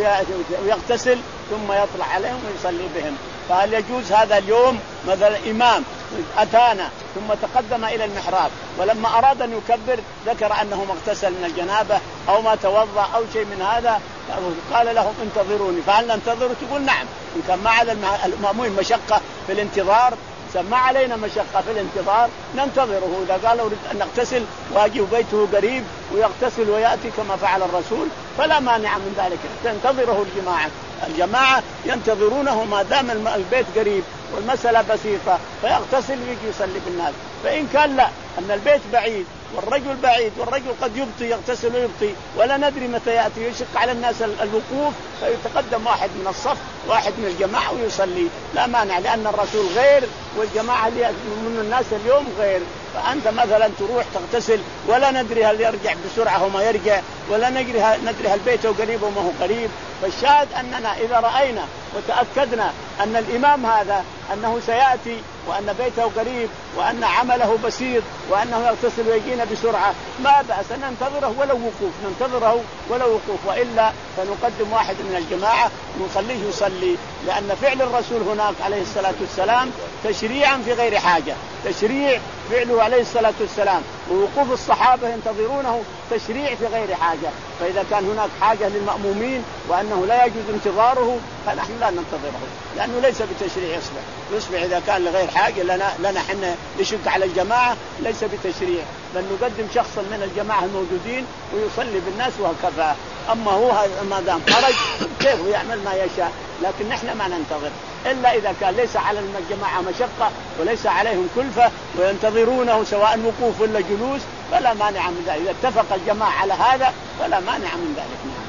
ويغتسل ثم يطلع عليهم ويصلي بهم. فهل يجوز هذا اليوم مثلا إمام أتانا ثم تقدم إلى المحراب ولما أراد أن يكبر ذكر أنه مغتسل من الجنابة أو ما توضأ أو شيء من هذا قال لهم انتظروني، فهل ننتظر؟ تقول نعم، إن كان ما على المأمومين مشقة في الانتظار ما علينا مشقة في الانتظار ننتظره. إذا قال أريد أن نغتسل وأجي بيته قريب ويغتسل ويأتي كما فعل الرسول فلا مانع من ذلك، تنتظره الجماعة الجماعة ينتظرونه ما دام البيت قريب والمسألة بسيطة فيغتسل ويجي يصلي بالناس. فإن كان لا أن البيت بعيد والرجل بعيد والرجل قد يبطي يغتسل ويبطي ولا ندري متى يأتي يشق على الناس الوقوف فيتقدم واحد من الصف واحد من الجماعة ويصلي لا مانع، لأن الرسول غير والجماعة من الناس اليوم غير. فأنت مثلا تروح تغتسل ولا ندري هل يرجع بسرعة وما يرجع ولا ندري هل بيته قريب وما هو قريب. فالشاهد أننا إذا رأينا وتأكدنا أن الإمام هذا أنه سيأتي وأن بيته قريب وأن عمله بسيط وأنه يغتسل ويجينا بسرعة ما بأس أن ننتظره ولو وقوف ننتظره ولو وقوف، وإلا فنقدم واحد من الجماعة ونخليه يصلي، لأن فعل الرسول هناك عليه الصلاة والسلام تشريعا في غير حاجة، تشريع فعله عليه الصلاة والسلام، ووقوف الصحابة ينتظرونه تشريع في غير حاجة. فإذا كان هناك حاجة للمأمومين وأنه لا يجوز انتظاره فنحن لا ننتظره لأنه ليس بتشريع يصبح يصبح إذا كان لغير حاجة لنا لنا حنا نشق على الجماعة ليس بتشريع، بل نقدم شخصا من الجماعة الموجودين ويصلي بالناس وهكذا. أما هو ما دام خرج كيف يعمل ما يشاء، لكن نحن ما ننتظر إلا إذا كان ليس على الجماعة مشقة وليس عليهم كلفة وينتظرونه سواء وقوف ولا جلوس فلا مانع من ذلك. إذا اتفق الجماعة على هذا فلا مانع من ذلك. نعم.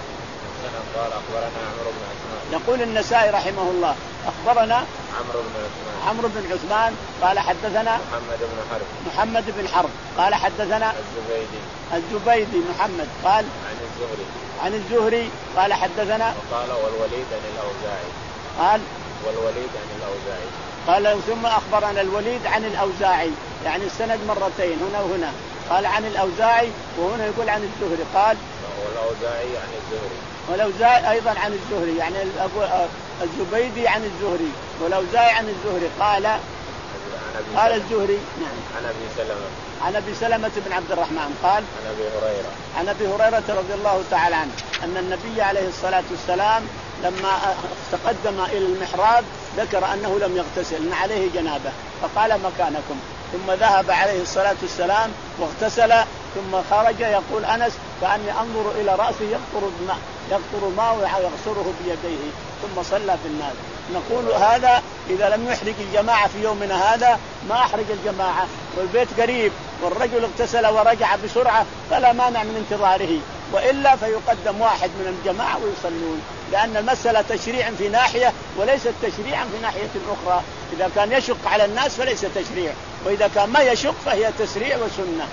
قال أخبرنا عمرو بن عثمان. يقول النسائي رحمه الله أخبرنا عمرو بن عثمان عمرو بن عثمان قال حدثنا محمد بن حرب محمد بن حرب قال حدثنا الزبيدي الزبيدي محمد قال عن الزهري عن الزهري قال حدثنا وقال والوليد عن الأوزاعي قال والوليد عن الأوزاعي قال ثم أخبرنا الوليد عن الأوزاعي، يعني السند مرتين هنا وهنا، قال عن الأوزاعي وهنا يقول عن الزهري قال والأوزاعي عن الزهري والأوزاعي أيضا عن الزهري، يعني الزبيدي عن الزهري والأوزاعي عن الزهري قال قال الزهري نعم عن ابي سلمة عن ابي سلمة بن عبد الرحمن قال عن ابي هريرة عن ابي هريرة رضي الله تعالى عنه ان النبي عليه الصلاة والسلام لما تقدم الى المحراب ذكر انه لم يغتسل ان عليه جنابه فقال مكانكم، ثم ذهب عليه الصلاة والسلام واغتسل ثم خرج يقول أنس كأني أنظر إلى رأسه يقطر الماء يقطر الماء ويغسره بيديه ثم صلى في الناس. نقول هذا إذا لم يحرج الجماعة في يومنا هذا ما أحرج الجماعة والبيت قريب والرجل اغتسل ورجع بسرعة فلا مانع من انتظاره، وإلا فيقدم واحد من الجماعة ويصلون، لأن المسألة تشريع في ناحية وليست تشريعا في ناحية أخرى. إذا كان يشق على الناس فليس تشريع، وإذا كان ما يشق فهي تشريع وسنة.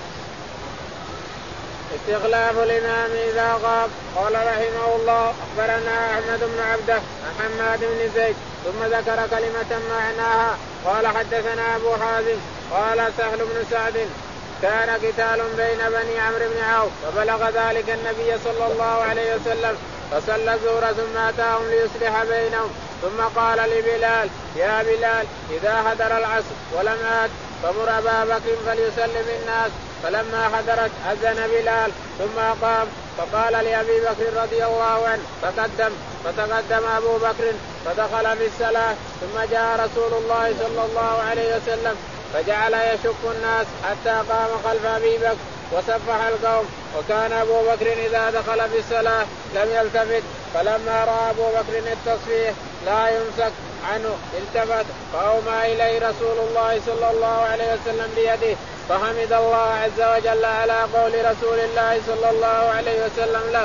استغلاب الإمام إذا غاب. قال رحمه الله أخبرنا أحمد بن عبده عن حماد بن زيد ثم ذكر كلمة معناها قال حدثنا أبو حازم قال سهل بن سعد كان قتال بين بني عمرو بن عوف فبلغ ذلك النبي صلى الله عليه وسلم فصلى الظهر ثم أتاهم ليصلح بينهم ثم قال لبلال يا بلال إذا حضر العصر ولم آت فمر أبا بكر فليسلم الناس. فلما حضرت أذن بلال ثم قام فقال لأبي بكر رضي الله عنه فقدم فتقدم أبو بكر فدخل في الصلاة ثم جاء رسول الله صلى الله عليه وسلم فجعل يشق الناس حتى قام خلف أبي بكر وسبح القوم، وكان أبو بكر إذا دخل في الصلاة لم يلتفت، فلما رأى أبو بكر التصفيح لا يمسك عنه التفت فأومى إليه رسول الله صلى الله عليه وسلم بيده فحمد الله عز وجل على قول رسول الله صلى الله عليه وسلم له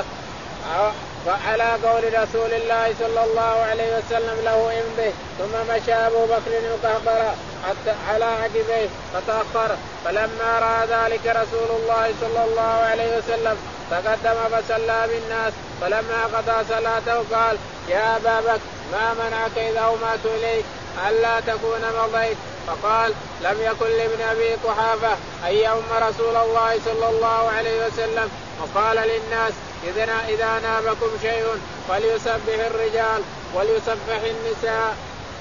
وعلى قول رسول الله صلى الله عليه وسلم له امضي، ثم مشى أبو بكر يقهقر حتى على عقبيه فتأخر، فلما رأى ذلك رسول الله صلى الله عليه وسلم تقدم فصلى بالناس، فلما قضى صلاته قال يا أبا بكر ما منعك إذا أومأت إليك ألا تكون مضيت؟ فقال لم يكن لابن أبي قحافة أن يؤم رسول الله صلى الله عليه وسلم، وقال للناس إذا نابكم شيء فليسبح الرجال وليسبح النساء.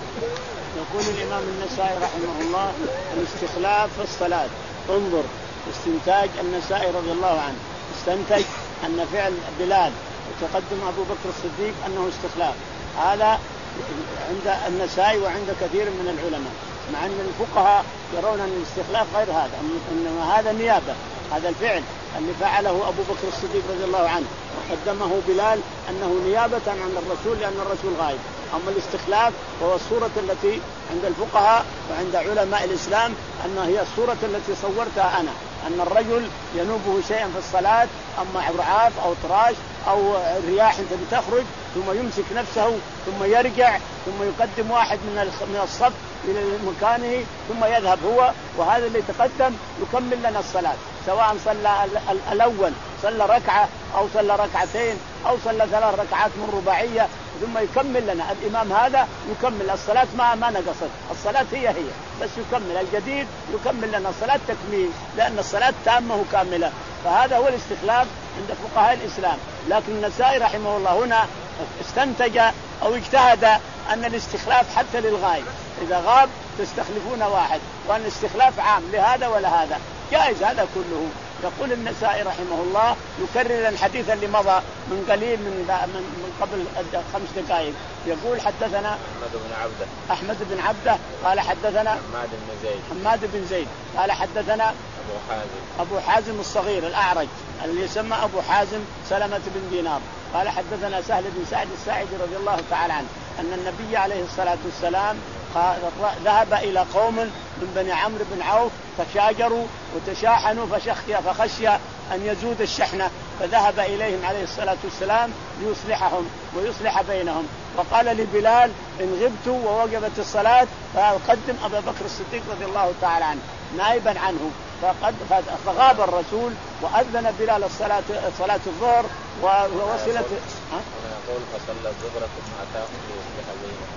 يقول الإمام النسائي رحمه الله الاستخلاف في الصلاة. انظر استنتاج النسائي رضي الله عنه، استنتج أن فعل بلال وتقدم أبو بكر الصديق أنه استخلاف، هذا عند النسائي وعند كثير من العلماء، مع أن الفقهاء يرون أن الاستخلاف غير هذا، إنما هذا نيابة، هذا الفعل اللي فعله أبو بكر الصديق رضي الله عنه وقدمه بلال أنه نيابة عن الرسول لأن الرسول غايب. أما الاستخلاف وهو الصورة التي عند الفقهاء وعند علماء الإسلام أنها هي الصورة التي صورتها أنا، أن الرجل ينوبه شيئا في الصلاة، أما رعاف أو تراش أو رياح بتخرج ثم يمسك نفسه ثم يرجع ثم يقدم واحد من الصف إلى مكانه ثم يذهب هو، وهذا اللي تقدم يكمل لنا الصلاة، سواء صلى الأول صلى ركعة أو صلى ركعتين أو صلى ثلاث ركعات من رباعية ثم يكمل لنا. الإمام هذا يكمل الصلاة ما ما نقصت، الصلاة هي هي بس يكمل الجديد، يكمل لنا الصلاة تكميل لأن الصلاة تامة كاملة. فهذا هو الاستخلاف عند فقهاء الإسلام. لكن النسائي رحمه الله هنا استنتج أو اجتهد أن الاستخلاف حتى للغاية، إذا غاب تستخلفون واحد، وأن الاستخلاف عام لهذا ولا هذا جائز هذا كله. يقول النسائي رحمه الله يكرر الحديث اللي مضى من قليل من من قبل خمس دقائق، يقول حدثنا أحمد بن عبده أحمد بن عبده قال حدثنا حماد بن زيد حماد بن زيد قال حدثنا أبو حازم أبو حازم الصغير الأعرج اللي يسمى أبو حازم سلمة بن دينار قال حدثنا سهل بن سعد الساعدي رضي الله تعالى عنه أن النبي عليه الصلاة والسلام ذهب إلى قوم من بني عمرو بن عوف فشاجروا وتشاحنوا فشخي فخشي أن يزود الشحنة، فذهب إليهم عليه الصلاة والسلام ليصلحهم ويصلح بينهم، وقال لبلال إن غبت ووقفت الصلاة فقدم أبا بكر الصديق رضي الله تعالى عنه نائبا عنه. فقد فغاب الرسول وأذن بلال الصلاة صلاة الظهر ووصلت يقول فصلى الظهر ثم أتاهم ليصلح بينهم.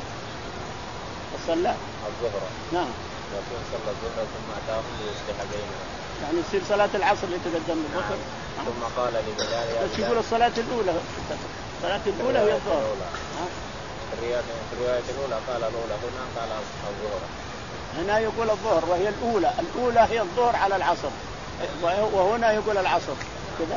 صلى الظهر نعم يقول صلى الظهر ثم أتاهم ليصلح بينهم، يعني يصير صلاة العصر اللي تقدم الظهر. نعم. ثم قال لبلال يا بس يقول الصلاة الأولى الصلاة الأولى هي الظهر. في الرواية الأولى قال الأولى هنا قال الظهر. هنا يقول الظهر وهي الأولى، الأولى هي الظهر على العصر، وهنا يقول العصر كذا.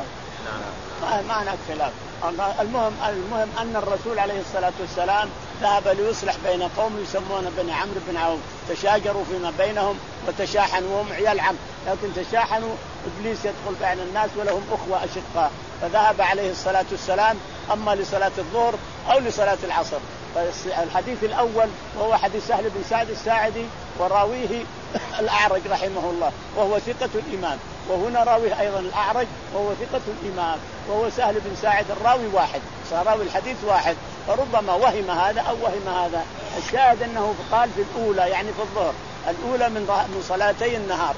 نعم. ما هناك خلاف. المهم المهم أن الرسول عليه الصلاة والسلام ذهب ليصلح بين قوم يسمون بني عمرو بن عوف، تشاجروا فيما بينهم وتشاحنوا وهم عيال عم، لكن تشاحنوا إبليس يدخل بين الناس ولهم أخوة أشقاء، فذهب عليه الصلاة والسلام أما لصلاة الظهر أو لصلاة العصر. الحديث الأول وهو حديث سهل بن سعد الساعدي وراويه الأعرج رحمه الله وهو ثقة الإمام، وهنا راويه أيضا الأعرج وهو ثقة الإمام وهو سهل بن ساعد الراوي واحد، صار راوي الحديث واحد، فربما وهم هذا أو وهم هذا. الشاهد أنه قال في الأولى يعني في الظهر، الأولى من من صلاتي النهار،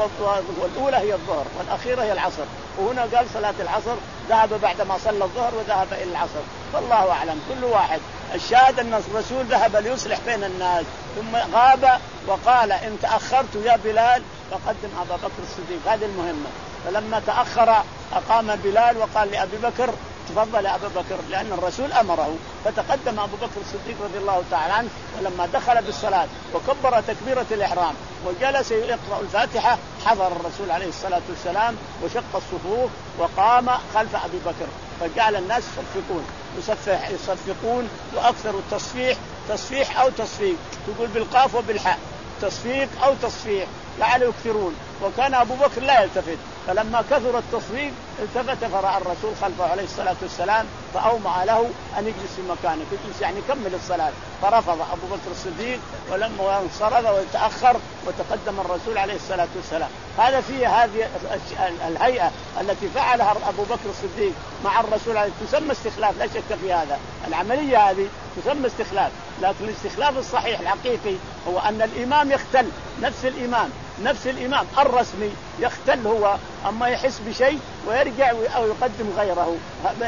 والأولى هي الظهر والأخيرة هي العصر، وهنا قال صلاة العصر ذهب بعدما صلى الظهر وذهب إلى العصر، فالله أعلم كل واحد. الشاهد أن الرسول ذهب ليصلح بين الناس ثم غاب وقال إن تأخرت يا بلال فقدم أبا بكر الصديق، هذه المهمة. فلما تأخر أقام بلال وقال لأبي بكر تفضل أبا بكر، لأن الرسول أمره، فتقدم أبو بكر الصديق رضي الله تعالى عنه. ولما دخل بالصلاة وكبر تكبيرة الإحرام وجلس يقرأ الفاتحة حضر الرسول عليه الصلاة والسلام وشق الصفوف وقام خلف أبي بكر، فجعل الناس يصفقون يصفح يصفقون وأكثر التصفيح تصفيح أو تصفيق، تقول بالقاف وبالحاء تصفيق أو تصفيح لعله يكثرون، وكان أبو بكر لا يلتفت، فلما كثر التصفيق التفت فرأى الرسول خلفه عليه الصلاة والسلام فأومع له أن يجلس في مكانه، يجلس يعني كمل الصلاة، فرفض أبو بكر الصديق ولما انصرف وتأخر وتقدم الرسول عليه الصلاة والسلام. هذا فيه هذه الهيئة التي فعلها أبو بكر الصديق مع الرسول عليه تسمى استخلاف، لا شك في هذا، العملية هذه تسمى استخلاف، لكن الاستخلاف الصحيح الحقيقي هو أن الإمام يختل، نفس الإمام نفس الإمام الرسمي يختل هو، أما يحس بشيء ويرجع أو يقدم غيره،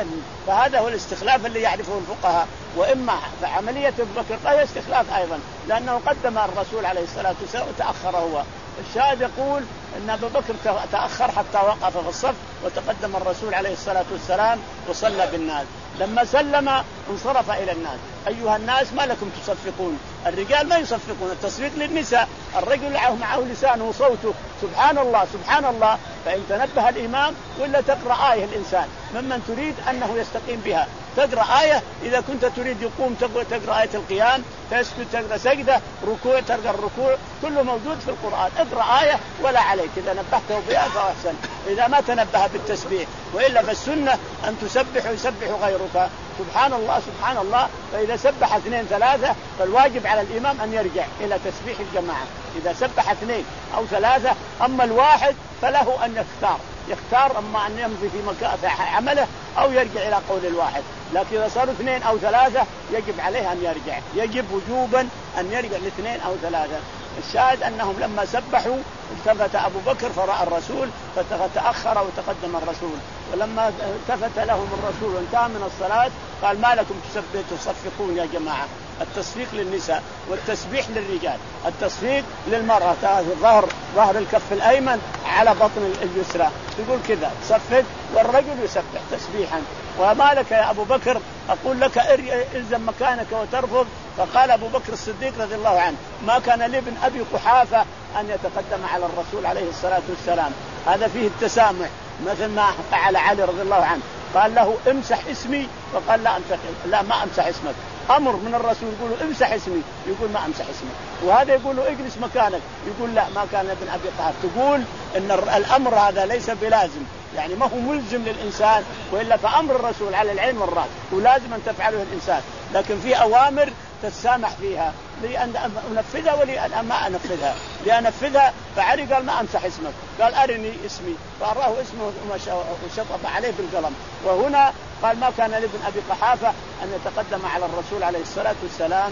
فهذا هو الاستخلاف اللي يعرفه الفقهاء. وإما عملية أبو بكر فهي استخلاف أيضا، لأنه قدم الرسول عليه الصلاة والسلام وتأخر هو. الشاهد يقول أن أبو بكر تأخر حتى وقف في الصف وتقدم الرسول عليه الصلاة والسلام وصلى بالناس. لما سلم انصرف إلى الناس، أيها الناس ما لكم تصفقون؟ الرجال ما يصفقون، التصفيق للنساء، الرجل معه لسانه وصوته سبحان الله سبحان الله، فإن تنبه الإمام ولا تقرأ آية الإنسان ممن تريد أنه يستقيم بها، تقرأ آية إذا كنت تريد يقوم تقرأ آية القيام، تسجد تقرأ سجدة، ركوع تقرأ الركوع، كله موجود في القرآن، اقرأ آية ولا عليك، إذا نبهته بها فأحسن، إذا ما تنبه بالتسبيح، وإلا فالسنة أن تسبح ويسبح غيرك سبحان الله سبحان الله. فإذا سبح اثنين ثلاثة فالواجب على الإمام أن يرجع إلى تسبيح الجماعة، إذا سبح اثنين أو ثلاثة، أما الواحد فله أن يختار يختار أما أن يمضي في مكان عمله أو يرجع إلى قول الواحد، لكن إذا صاروا اثنين أو ثلاثة يجب عليه أن يرجع، يجب وجوبا أن يرجع لاثنين أو ثلاثة. الشاهد أنهم لما سبحوا التفت أبو بكر فرأى الرسول فتأخر وتقدم الرسول، ولما التفت لهم الرسول وانتهى من الصلاة قال ما لكم تصفقون يا جماعة؟ التصفيق للنساء والتسبيح للرجال، التصفيق للمرأة ظهر ظهر الكف الأيمن على بطن اليسرى، يقول كذا صفق، والرجل يسبح تسبيحا. وما لك يا أبو بكر؟ أقول لك إلزم مكانك وترفض. فقال أبو بكر الصديق رضي الله عنه ما كان لابن أبي قحافة أن يتقدم على الرسول عليه الصلاة والسلام، هذا فيه التسامح، مثل ما فعل علي رضي الله عنه، قال له امسح اسمي فقال لا امسح، لا ما امسح اسمك، أمر من الرسول يقول امسح اسمي يقول ما امسح اسمك، وهذا يقول له اجلس مكانك يقول لا ما كان ابن أبي قحافة. تقول ان الأمر هذا ليس بلازم، يعني ما هو ملزم للإنسان، وإلا فأمر الرسول على العين والرأس ولازم أن تفعله الإنسان، لكن في أوامر تتسامح فيها لأن أنفذها ولأن ما أنفذها، لأنفذها فعلي قال ما أمسح اسمك، قال أرني اسمي فأراه اسمه وشطب عليه بالقلم. وهنا قال ما كان لابن أبي قحافة أن يتقدم على الرسول عليه الصلاة والسلام.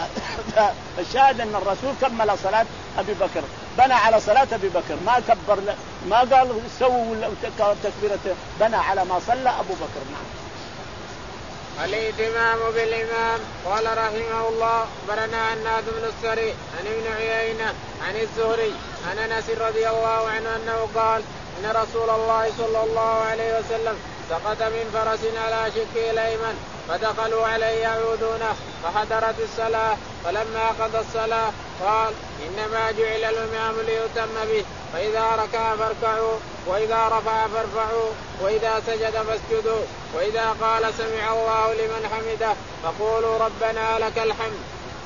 فالشاهد أن الرسول كمل صلاة أبي بكر، بنى على صلاة أبي بكر، ما كبر ما قال سووا تكبيرته، بنى على ما صلى أبو بكر. نعم. الائتمام بالإمام. قال رحمه الله برنا عناد بن السري عن ابن عيينة عن الزهري عن أنس رضي الله عنه أنه قال إن رسول الله صلى الله عليه وسلم سقط من فرس على شقه الأيمن فدخلوا عليه يعودونه فحضرت الصلاة، فلما قضى الصلاة قال إنما جعل الإمام ليؤتم به فإذا ركع فاركعوا وإذا رفع فارفعوا وإذا سجد فاسجدوا وإذا قال سمع الله لمن حمده فقولوا ربنا لك الحمد.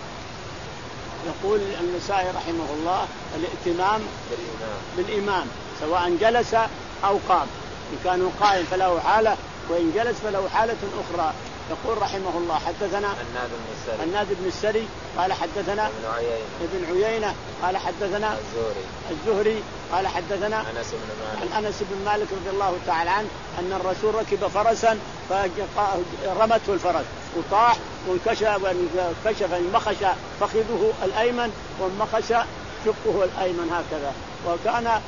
يقول النسائي رحمه الله الائتمام بالإمام, بالإمام سواء جلس أو قام، إن كان قائم فله حالة وإن جلس فله حالة أخرى. يقول رحمه الله حدثنا الناد بن السري قال حدثنا ابن عيينة, ابن عيينة قال حدثنا الزهري, الزهري قال حدثنا أنس بن مالك, عن أنس بن مالك رضي الله تعالى عنه أن الرسول ركب فرسا فرمته الفرس وطاح وانكشف انمخش فخذه الأيمن وانمخش شقه الأيمن هكذا، وكان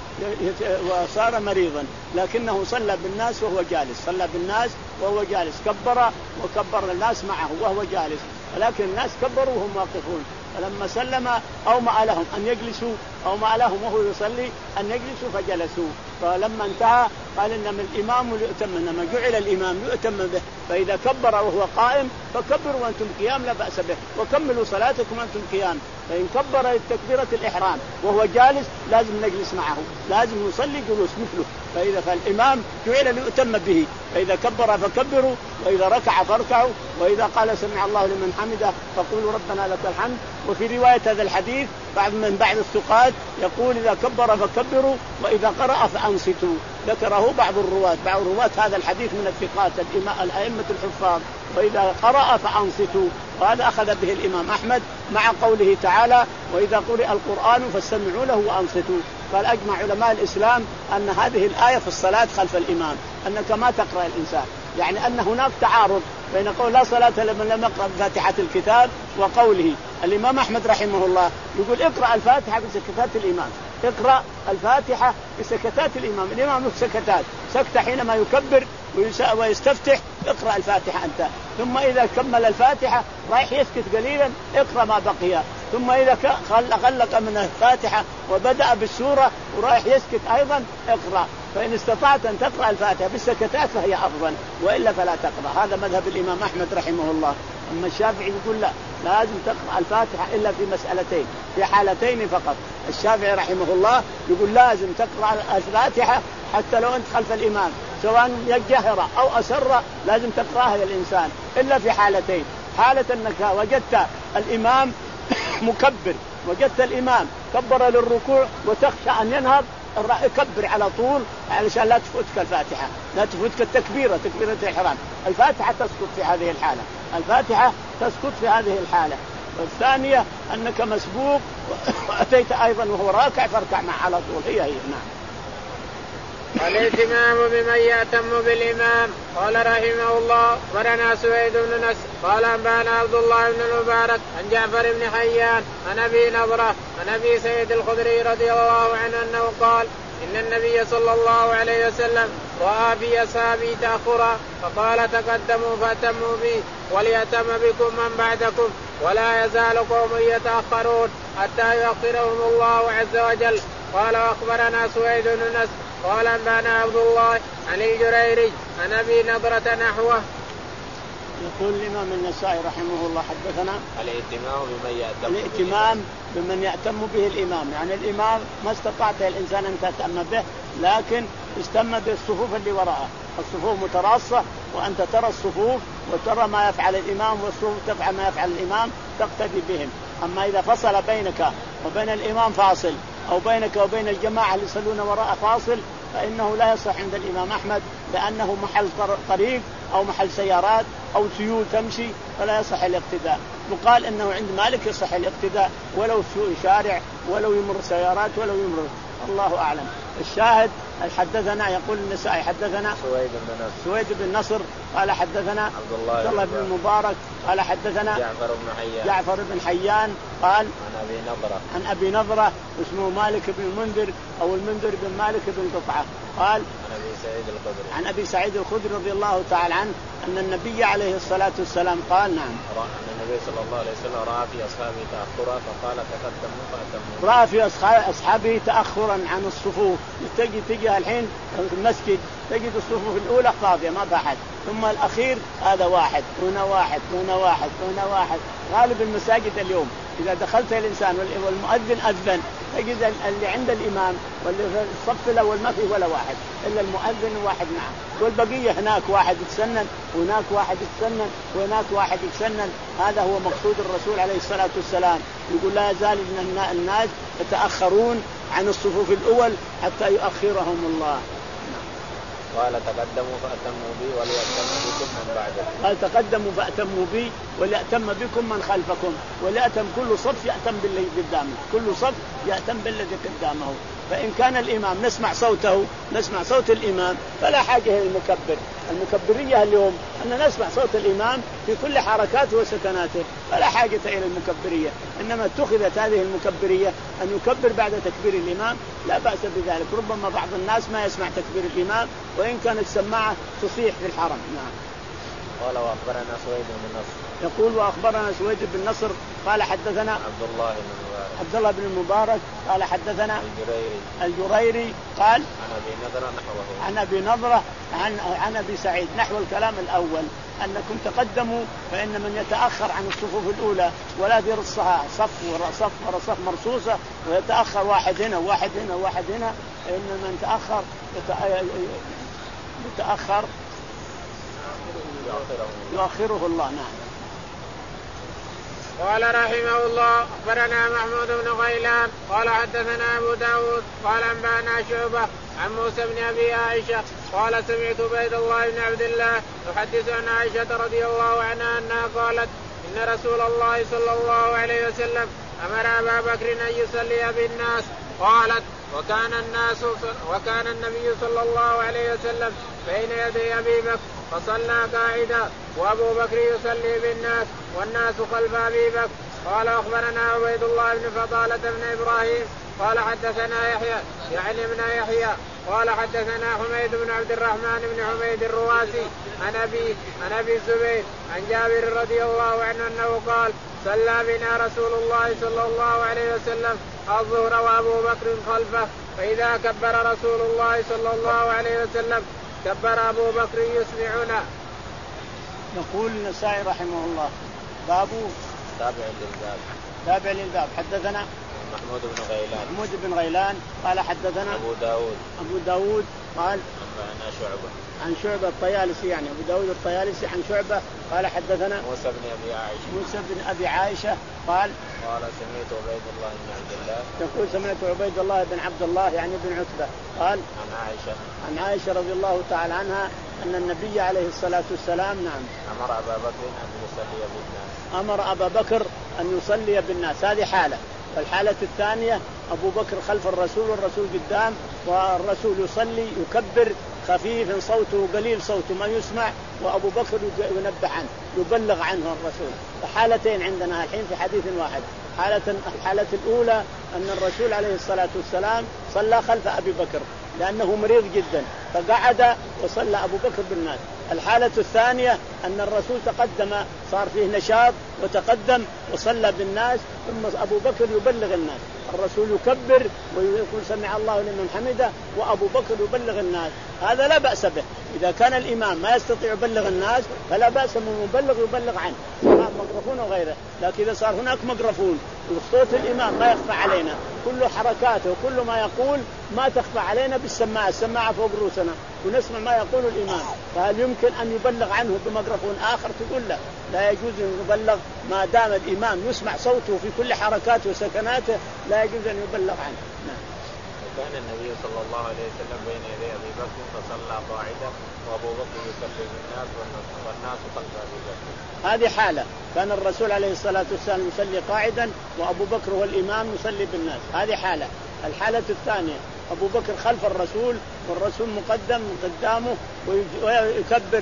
وصار مريضا لكنه صلى بالناس وهو جالس، صلى بالناس وهو جالس، كبر وكبر الناس معه وهو جالس، ولكن الناس كبروا وهم واقفون. فلما سلم أومأ لهم أن يجلسوا، أومأ لهم وهو يصلي أن يجلسوا فجلسوا. فلما انتهى قال إنما الإمام ليؤتم، إنما جعل الإمام ليؤتم به، فإذا كبر وهو قائم فكبروا وأنتم قيام لا بأس به، وكملوا صلاتكم وأنتم قيام. فإن كبر تكبيرة الإحرام وهو جالس لازم نجلس معه، لازم نصلي جلوس مثله. فإذا فالإمام جعل ليؤتم به، فإذا كبر فكبروا وإذا ركع فاركعوا وإذا قال سمع الله لمن حمده فقولوا ربنا لك الحمد. وفي رواية هذا الحديث بعض من بعض الثقات يقول إذا كبر فكبروا وإذا قرأ فأنصتوا، ذكره بعض الرواة بعض الرواة هذا الحديث من الثقات الأئمة الحفاظ، وإذا قرأ فأنصتوا، وهذا أخذ به الإمام أحمد مع قوله تعالى وإذا قرئ القرآن فاستمعوا له وأنصتوا. قال أجمع علماء الإسلام أن هذه الآية في الصلاة خلف الإمام أنك ما تقرأ الإنسان، يعني أن هناك تعارض بين قول لا صلاة لمن لم يقرأ فاتحة الكتاب وقوله. الإمام أحمد رحمه الله يقول اقرأ الفاتحة بسكتات الإمام، اقرأ الفاتحة بسكتات الإمام، الإمام له سكتات، سكتة حينما يكبر ويستفتح اقرأ الفاتحة أنت، ثم إذا كمل الفاتحة رايح يسكت قليلا اقرأ ما بقي، ثم إذا غلق من الفاتحة وبدأ بالسورة ورايح يسكت أيضا اقرأ. فإن استطعت أن تقرأ الفاتحة بالسكتات فهي أفضل، وإلا فلا تقرأ. هذا مذهب الإمام أحمد رحمه الله. أما الشافعي يقول لا، لازم تقرأ الفاتحة إلا في مسألتين، في حالتين فقط. الشافعي رحمه الله يقول لازم تقرأ الفاتحة حتى لو أنت خلف الإمام سواء جهر أو أسر لازم تقرأها للإنسان إلا في حالتين: حالة أنك وجدت الإمام مكبر، وجدت الإمام كبر للركوع وتخشى أن ينهض كبر على طول علشان لا تفوتك الفاتحة، لا تفوتك التكبيرة تكبيرة الإحرام. الفاتحة تسقط في هذه الحالة، الفاتحة تسقط في هذه الحالة. والثانية أنك مسبوق وأتيت أيضا وهو راكع فاركع معه على طول، هي هي. نعم. الاهتمام بمن يأتم بالإمام. قال رحمه الله ورنا سويد بن نصر قال أنبانا عبد الله بن المبارك عن جعفر بن حيان عن أبي نضرة عن أبي سعيد الخدري رضي الله عنه أنه قال إن النبي صلى الله عليه وسلم رأى في أصحابه تأخرا فقال تقدموا فأتموا بي وليأتم بكم من بعدكم ولا يزال قوم يتأخرون حتى يؤخرهم الله عز وجل. قال وأخبرنا سويد بن نصر قال أنبانا عبد الله عن الجريري عن أبي نضرة نحوه. يقول الإمام النسائي رحمه الله حدثنا الاهتمام بمن يأتم الاهتمام بمن يأتم به الإمام، يعني الإمام ما استطعت الإنسان أن تأتم به لكن استم بالصفوف اللي وراءه، الصفوف متراصة وأنت ترى الصفوف وترى ما يفعل الإمام والصفوف تفعل ما يفعل الإمام تقتدي بهم. أما إذا فصل بينك وبين الإمام فاصل أو بينك وبين الجماعة اللي يصلون وراء فاصل فإنه لا يصح عند الإمام أحمد، لأنه محل طريق أو محل سيارات أو سيول تمشي فلا يصح الاقتداء. يقال إنه عند مالك يصح الاقتداء ولو شارع ولو يمر سيارات ولو يمر، الله أعلم. الشاهد حدثنا يقول النسائي حدثنا سويد بن نصر سويد بن نصر قال حدثنا عبد الله, الله بن المبارك قال حدثنا جعفر بن حيان جعفر بن حيان قال عن أبي نضرة عن أبي نضرة اسمه مالك بن المنذر أو المنذر بن مالك بن قطعة قال عن أبي سعيد الخدري عن أبي سعيد الخدري رضي الله تعالى عنه أن النبي عليه الصلاة والسلام قال نعم أن النبي صلى الله عليه وسلم رأى في أصحابه تأخرا فقال تقدموا فأتموا. رأى في أصحابه تأخرا عن الصفوف، تجي تجي الحين في المسجد تجد الصفوف الأولى فاضية ما بأحد، ثم الأخير هذا واحد هنا واحد هنا واحد هنا واحد. غالب المساجد اليوم إذا دخلت الإنسان والمؤذن أذن تجد اللي عند الإمام واللي في الصف الأول ما فيه ولا واحد إلا المؤذن واحد معه، والبقية هناك واحد يتسنن وهناك واحد يتسنن وهناك واحد يتسنن. هذا هو مقصود الرسول عليه الصلاة والسلام. يقول لا يزال الناس يتأخرون عن الصفوف الأول حتى يؤخرهم الله. قال تقدموا فأتموا بي وليأتم بكم من بعدكم. قال تقدموا فأتموا بي وليأتم بكم من خلفكم، وليأتم كل صف يأتم بالذي قدامه، كل صف يأتم بالذي قدامه. فإن كان الإمام نسمع صوته نسمع صوت الإمام فلا حاجة إلى المكبر. المكبرية اليوم أن نسمع صوت الإمام في كل حركاته وسكناته، فلا حاجة إلى المكبرية. إنما اتخذت هذه المكبرية أن يكبر بعد تكبير الإمام، لا بأس بذلك. ربما بعض الناس ما يسمع تكبير الإمام وإن كانت السماعة تصيح في الحرم. نعم. قال وأخبرنا سويد بن نصر. يقول وأخبرنا سويد بن نصر قال حدثنا عبد الله بن المبارك. عبد الله بن المبارك قال حدثنا الجريري. الجريري قال عن أبي نضرة نحوه. عن أبي نضرة عن عن أبي سعيد نحو الكلام الأول، أنكم تقدموا فإن من يتأخر عن الصفوف الأولى ولا يدير الصحاح صف وراء صف وراء صف مرصوصة ويتأخر واحد هنا واحد هنا واحد هنا، إن من تأخر يتأخر يؤخره الله. نعم. قال رحمه الله أخبرنا محمود بن غيلان قال حدثنا أبو داود قال أنبأنا شعبة عن موسى بن أبي عائشة قال سمعت عبيد الله بن عبد الله يحدث عن عائشة رضي الله عنها أنها قالت إن رسول الله صلى الله عليه وسلم أمر أبا بكر أن يصلي بالناس. قالت وكان الناس وكان النبي صلى الله عليه وسلم بين يدي أبي بكر فصلى قاعدا وأبو بكر يصلي بالناس والناس خلف أبي بكر. قال أخبرنا عبيد الله بن فضالة بن إبراهيم قال حدثنا يحيى يعني ابن يحيى قال حدثنا حميد بن عبد الرحمن بن حميد الرواسي عن أبي عن أبي الزبير عن جابر رضي الله عنه أنه قال صلى بنا رسول الله صلى الله عليه وسلم الظهر وأبو بكر خلفه، فإذا كبر رسول الله صلى الله عليه وسلم كبر أبو بكر يسمعنا. يقول النسائي رحمه الله باب تابع للباب تابع للباب. حدثنا محمود بن غيلان محمود بن غيلان قال حدثنا أبو داود أبو داود قال أنبأنا شعبة عن شعبة الطيالسي يعني أبو داود الطيالسي عن شعبة قال حدثنا موسى بن أبي عائشة موسى بن أبي عائشة قال قال سمعت عبيد الله بن عبد الله يقول سمعت عبيد الله بن عبد الله يعني بن عتبة قال عن عائشة عن عائشة رضي الله تعالى عنها أن النبي عليه الصلاة والسلام نعم أمر أبا بكر أن يصلي بالناس أمر أبا بكر أن يصلي بالناس. هذه حالة. والحالة الثانية أبو بكر خلف الرسول والرسول قدام والرسول يصلي يكبر خفيف صوته قليل صوته ما يسمع وأبو بكر ينبه عنه يبلغ عنه الرسول. حالتين عندنا الحين في حديث واحد. حالة الحالة الأولى أن الرسول عليه الصلاة والسلام صلى خلف أبي بكر لأنه مريض جدا فقعد وصلى أبو بكر بالناس. الحالة الثانية أن الرسول تقدم صار فيه نشاط وتقدم وصلى بالناس ثم أبو بكر يبلغ الناس. الرسول يكبر ويقول سمع الله لمن حمده وأبو بكر يبلغ الناس. هذا لا بأس به. إذا كان الإمام ما يستطيع يبلغ الناس فلا بأس من مبلغ يبلغ عنه ميكروفون وغيره. لكن إذا صار هناك ميكروفون وصوت الإمام ما يخفى علينا كل حركاته وكل ما يقول ما تخفى علينا بالسماعة السماعة فوق رؤوسنا ونسمع ما يقول الإمام، فهل يمكن أن يبلغ عنه بميكروفون آخر؟ تقول لا لا يجوز أن يبلغ ما دام الإمام يسمع صوته في كل حركاته وسكناته لا يجوز أن يبلغ عنه. نعم. وكان النبي صلى الله عليه وسلم بين يدي أبي بكر فصلى قاعدا وأبو بكر يصلي بالناس والناس خلف أبي بكر. هذه حالة كان الرسول عليه الصلاة والسلام يصلي قاعدا وأبو بكر هو الإمام يصلي بالناس. هذه حالة. الحالة الثانية أبو بكر خلف الرسول والرسول مقدم قدامه ويكبر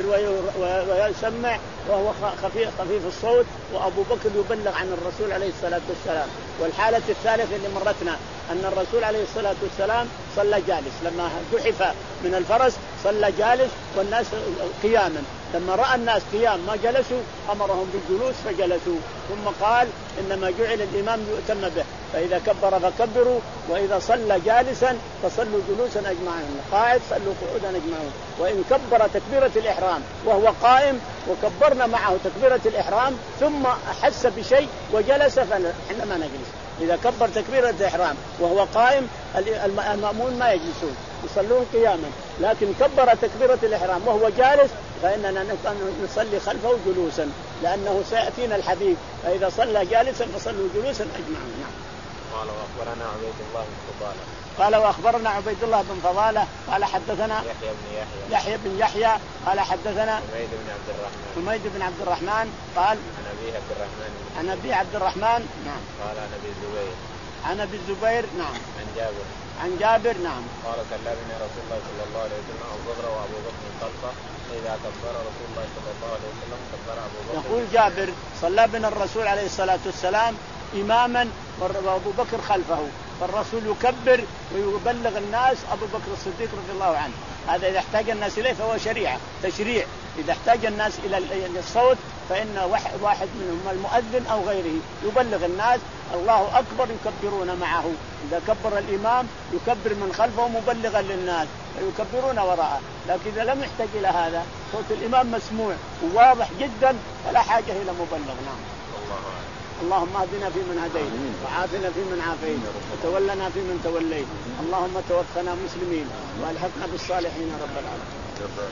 ويسمع وهو خفيف خفيف الصوت وأبو بكر يبلغ عن الرسول عليه الصلاة والسلام. والحالة الثالثة اللي مرتنا أن الرسول عليه الصلاة والسلام صلى جالس لما جحف من الفرس صلى جالس والناس قياما. لما رأى الناس قيام ما جلسوا أمرهم بالجلوس فجلسوا ثم قال إنما جعل الإمام يؤتم به فإذا كبر فكبروا، وإذا صلى جالسا فصلوا جلوسا أجمعين، قاعد صلوا قعودا أجمعين. وإن كبر تكبيرة الإحرام وهو قائم وكبرنا معه تكبيرة الإحرام ثم أحس بشيء وجلس فإحنا ما نجلس. إذا كبر تكبيرة الإحرام وهو قائم المأمون ما يجلسون يصلون قياما، لكن كبر تكبيرة الإحرام وهو جالس فإننا نصلي خلفه جلوسا، لأنه سيأتينا الحديث فإذا صلى جالسا فصلوا جلوسا أجمعين. نعم. قال وأخبرنا عبيد الله بن فضالة قال وأخبرنا عبيد الله بن فضالة قال حدثنا يحيى بن يحيى يحيى بن يحيى قال حدثنا حميد بن عبد الرحمن حميد بن عبد الرحمن قال عن أبي عبد الرحمن عن أبي عبد الرحمن نعم قال عن أبي الزبير عن أبي الزبير نعم عن جابر عن جابر نعم قال صلى بنا رسول الله صلى الله عليه وسلم الظهر وأبو بكر خلفه إذا كبر رسول الله صلى الله عليه وسلم كبر أبو بكر. يقول جابر صلى بنا الرسول عليه الصلاة والسلام إماما وأبو بكر خلفه، فالرسول يكبر ويبلغ الناس أبو بكر الصديق رضي الله عنه. هذا إذا احتاج الناس إليه فهو شريعة تشريع. إذا احتاج الناس إلى الصوت فإن واحد منهم المؤذن أو غيره يبلغ الناس الله أكبر يكبرون معه. إذا كبر الإمام يكبر من خلفه مبلغا للناس فيكبرون وراءه. لكن إذا لم يحتاج إلى هذا صوت الإمام مسموع وواضح جدا فلا حاجة إلى مبلغ. نعم. اللهم اهدنا فيمن هديت وعافنا فيمن عافيت وتولنا فيمن توليت، اللهم توفنا مسلمين والحقنا بالصالحين رب العالمين.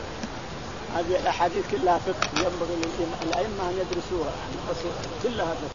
هذه الاحاديث كلها فقه ينبغي للائمه ان يدرسوها، يعني كلها فقه.